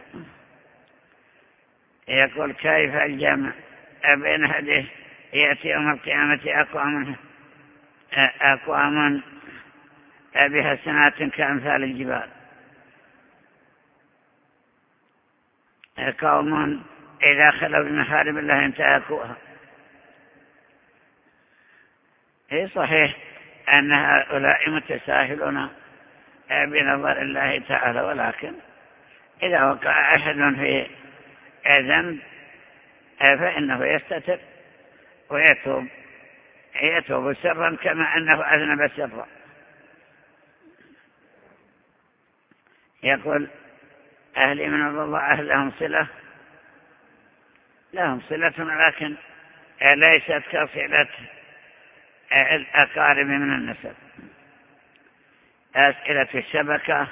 Speaker 2: يقول كيف الجمع بين هذه يأتي يوم القيامة أقوام أقوام بحسنات كأمثال الجبال، قوم إذا خلوا بمحارم الله انتهكوها. هي صحيح أن هؤلاء متساهلون بنظر الله تعالى، ولكن إذا وقع أحد في ذنب فإنه يستتر ويتوب يتوب سرا كما أنه أذنب سرا. يقول أهلي من الله أهل لهم صلة، لهم صلة ولكن ليست كصلة الأقارب من النسب. أسئلة الشبكة.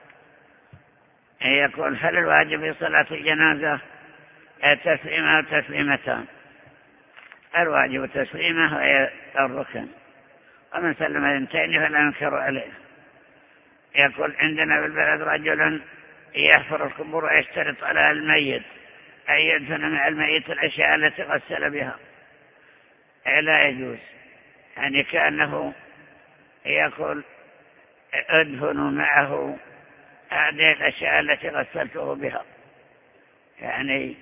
Speaker 2: يقول هل الواجب في صلاة الجنازة تسليمة أو تسليمتان؟ الواجب تسليمة وهي الركن، ومن سلم اثنتين فلا ينكر عليه. يقول عندنا بالبلد رجل يحفر القبور ويشترط على الميت أن يدفن مع الميت الأشياء التي غسل بها. لا يجوز، يعني كأنه يقول ادفنوا معه هذه الأشياء التي غسلته بها، يعني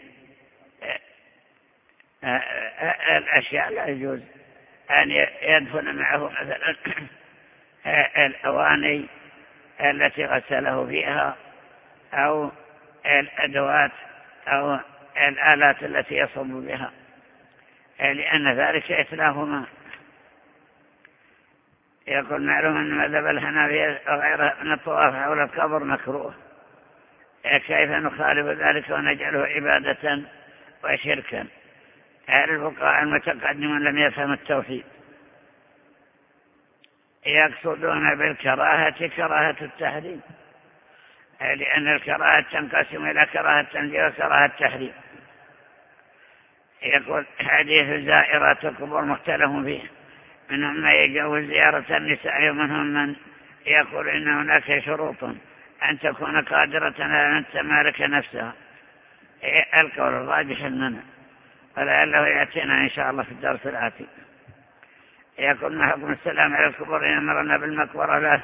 Speaker 2: الأشياء لا يجوز أن يدفن معه مثلا الأواني التي غسله فيها أو الأدوات أو الآلات التي يصب بها، لأن ذلك إتلافهما. يقول معلوم أن مذهب الحنابلة وغيرها من الطواف حول القبر مكروه، كيف نخالف ذلك ونجعله عبادة وشركا؟ هل الفقهاء المتقدمون لم يفهموا التوحيد؟ يقصدون بالكراهة كراهة التحريم، لأن الكراهة تنقسم إلى كراهة تنزيه وكراهة التحريم. يقول حديث زائرات القبور مختلف فيه، منهم من يجوز زيارة النساء ومنهم من يقول إن هناك شروط أن تكون قادرة على أن تمالك نفسها. القول الراجح منه ولعله يأتينا إن شاء الله في الدرس الآتي. يقول ما حكم السلام على القبور إن أمرنا بالمقبرة له؟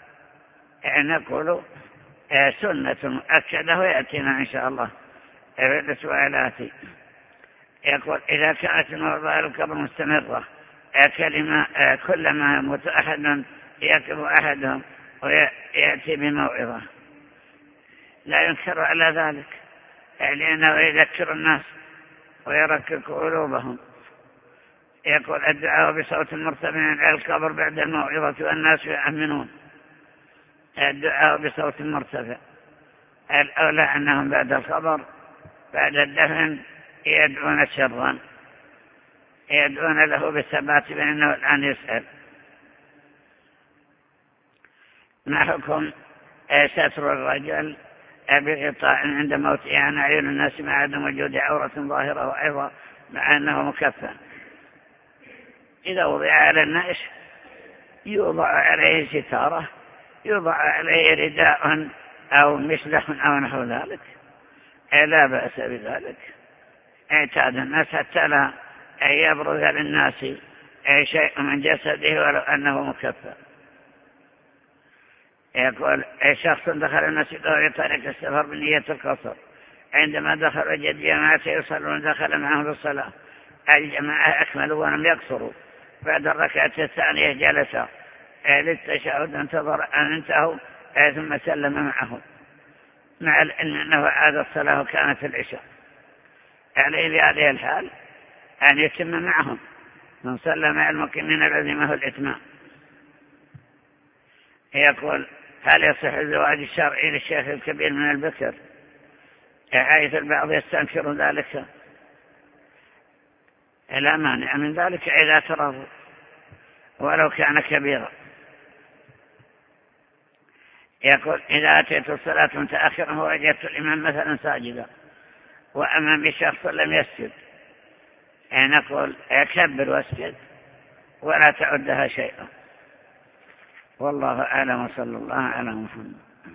Speaker 2: نقول سنة مؤكدة ويأتينا إن شاء الله في الأسبوع الآتي. يقول إذا كانت الموضوع القبر مستمرة كلمة كلما يموت أحد يقف أحدهم ويأتي بموعظة، لا ينكر على ذلك، لأنه يذكر الناس ويركك قلوبهم. يقول الدعاء بصوت مرتفع على القبر بعد الموعظة والناس يؤمنون. الدعاء بصوت مرتفع الأولى أنهم بعد القبر بعد الدفن يدعون شرا، يدعون له بالثبات بأنه الآن يسأل. ما حكم ستر الرجل بغطاء عند موته عن أعين الناس مع عدم وجود عورة ظاهرة وأيضا مع أنه مكفن؟ إذا وضع على الناس يوضع عليه ستارة، يوضع عليه رداء أو مسلح أو نحو ذلك، لا بأس بذلك. اعتاد الناس حتى لا يبرز للناس شيء من جسده ولو أنه مكفن. يقول شخص دخل المسجد وهو طريق السفر بنية القصر، عندما دخل وجد جماعة يصلون دخل معهم في الصلاة، الجماعة أكملوا ولم يقصروا، بعد الركعة الثانية جلس للتشهد انتظر أن انتهوا ثم سلم معهم، مع العلم أنه عاد الصلاة وكانت العشاء. عليه بهذه الحال أن يتم معهم، من صلى مع المقيمين لزمه الإتمام. يقول هل يصح الزواج الشرعي للشيخ الكبير من البكر، حيث البعض يستنكر ذلك؟ لا مانع من ذلك إذا ترضوا ولو كان كبيرا. يقول إذا أتيت الصلاة متأخرا ووجدت الإمام مثلا ساجدا وأمامي شخص لم يسجد، نقول كبر واسجد ولا تعدها شيئا. والله أعلم، وصلى الله على محمد.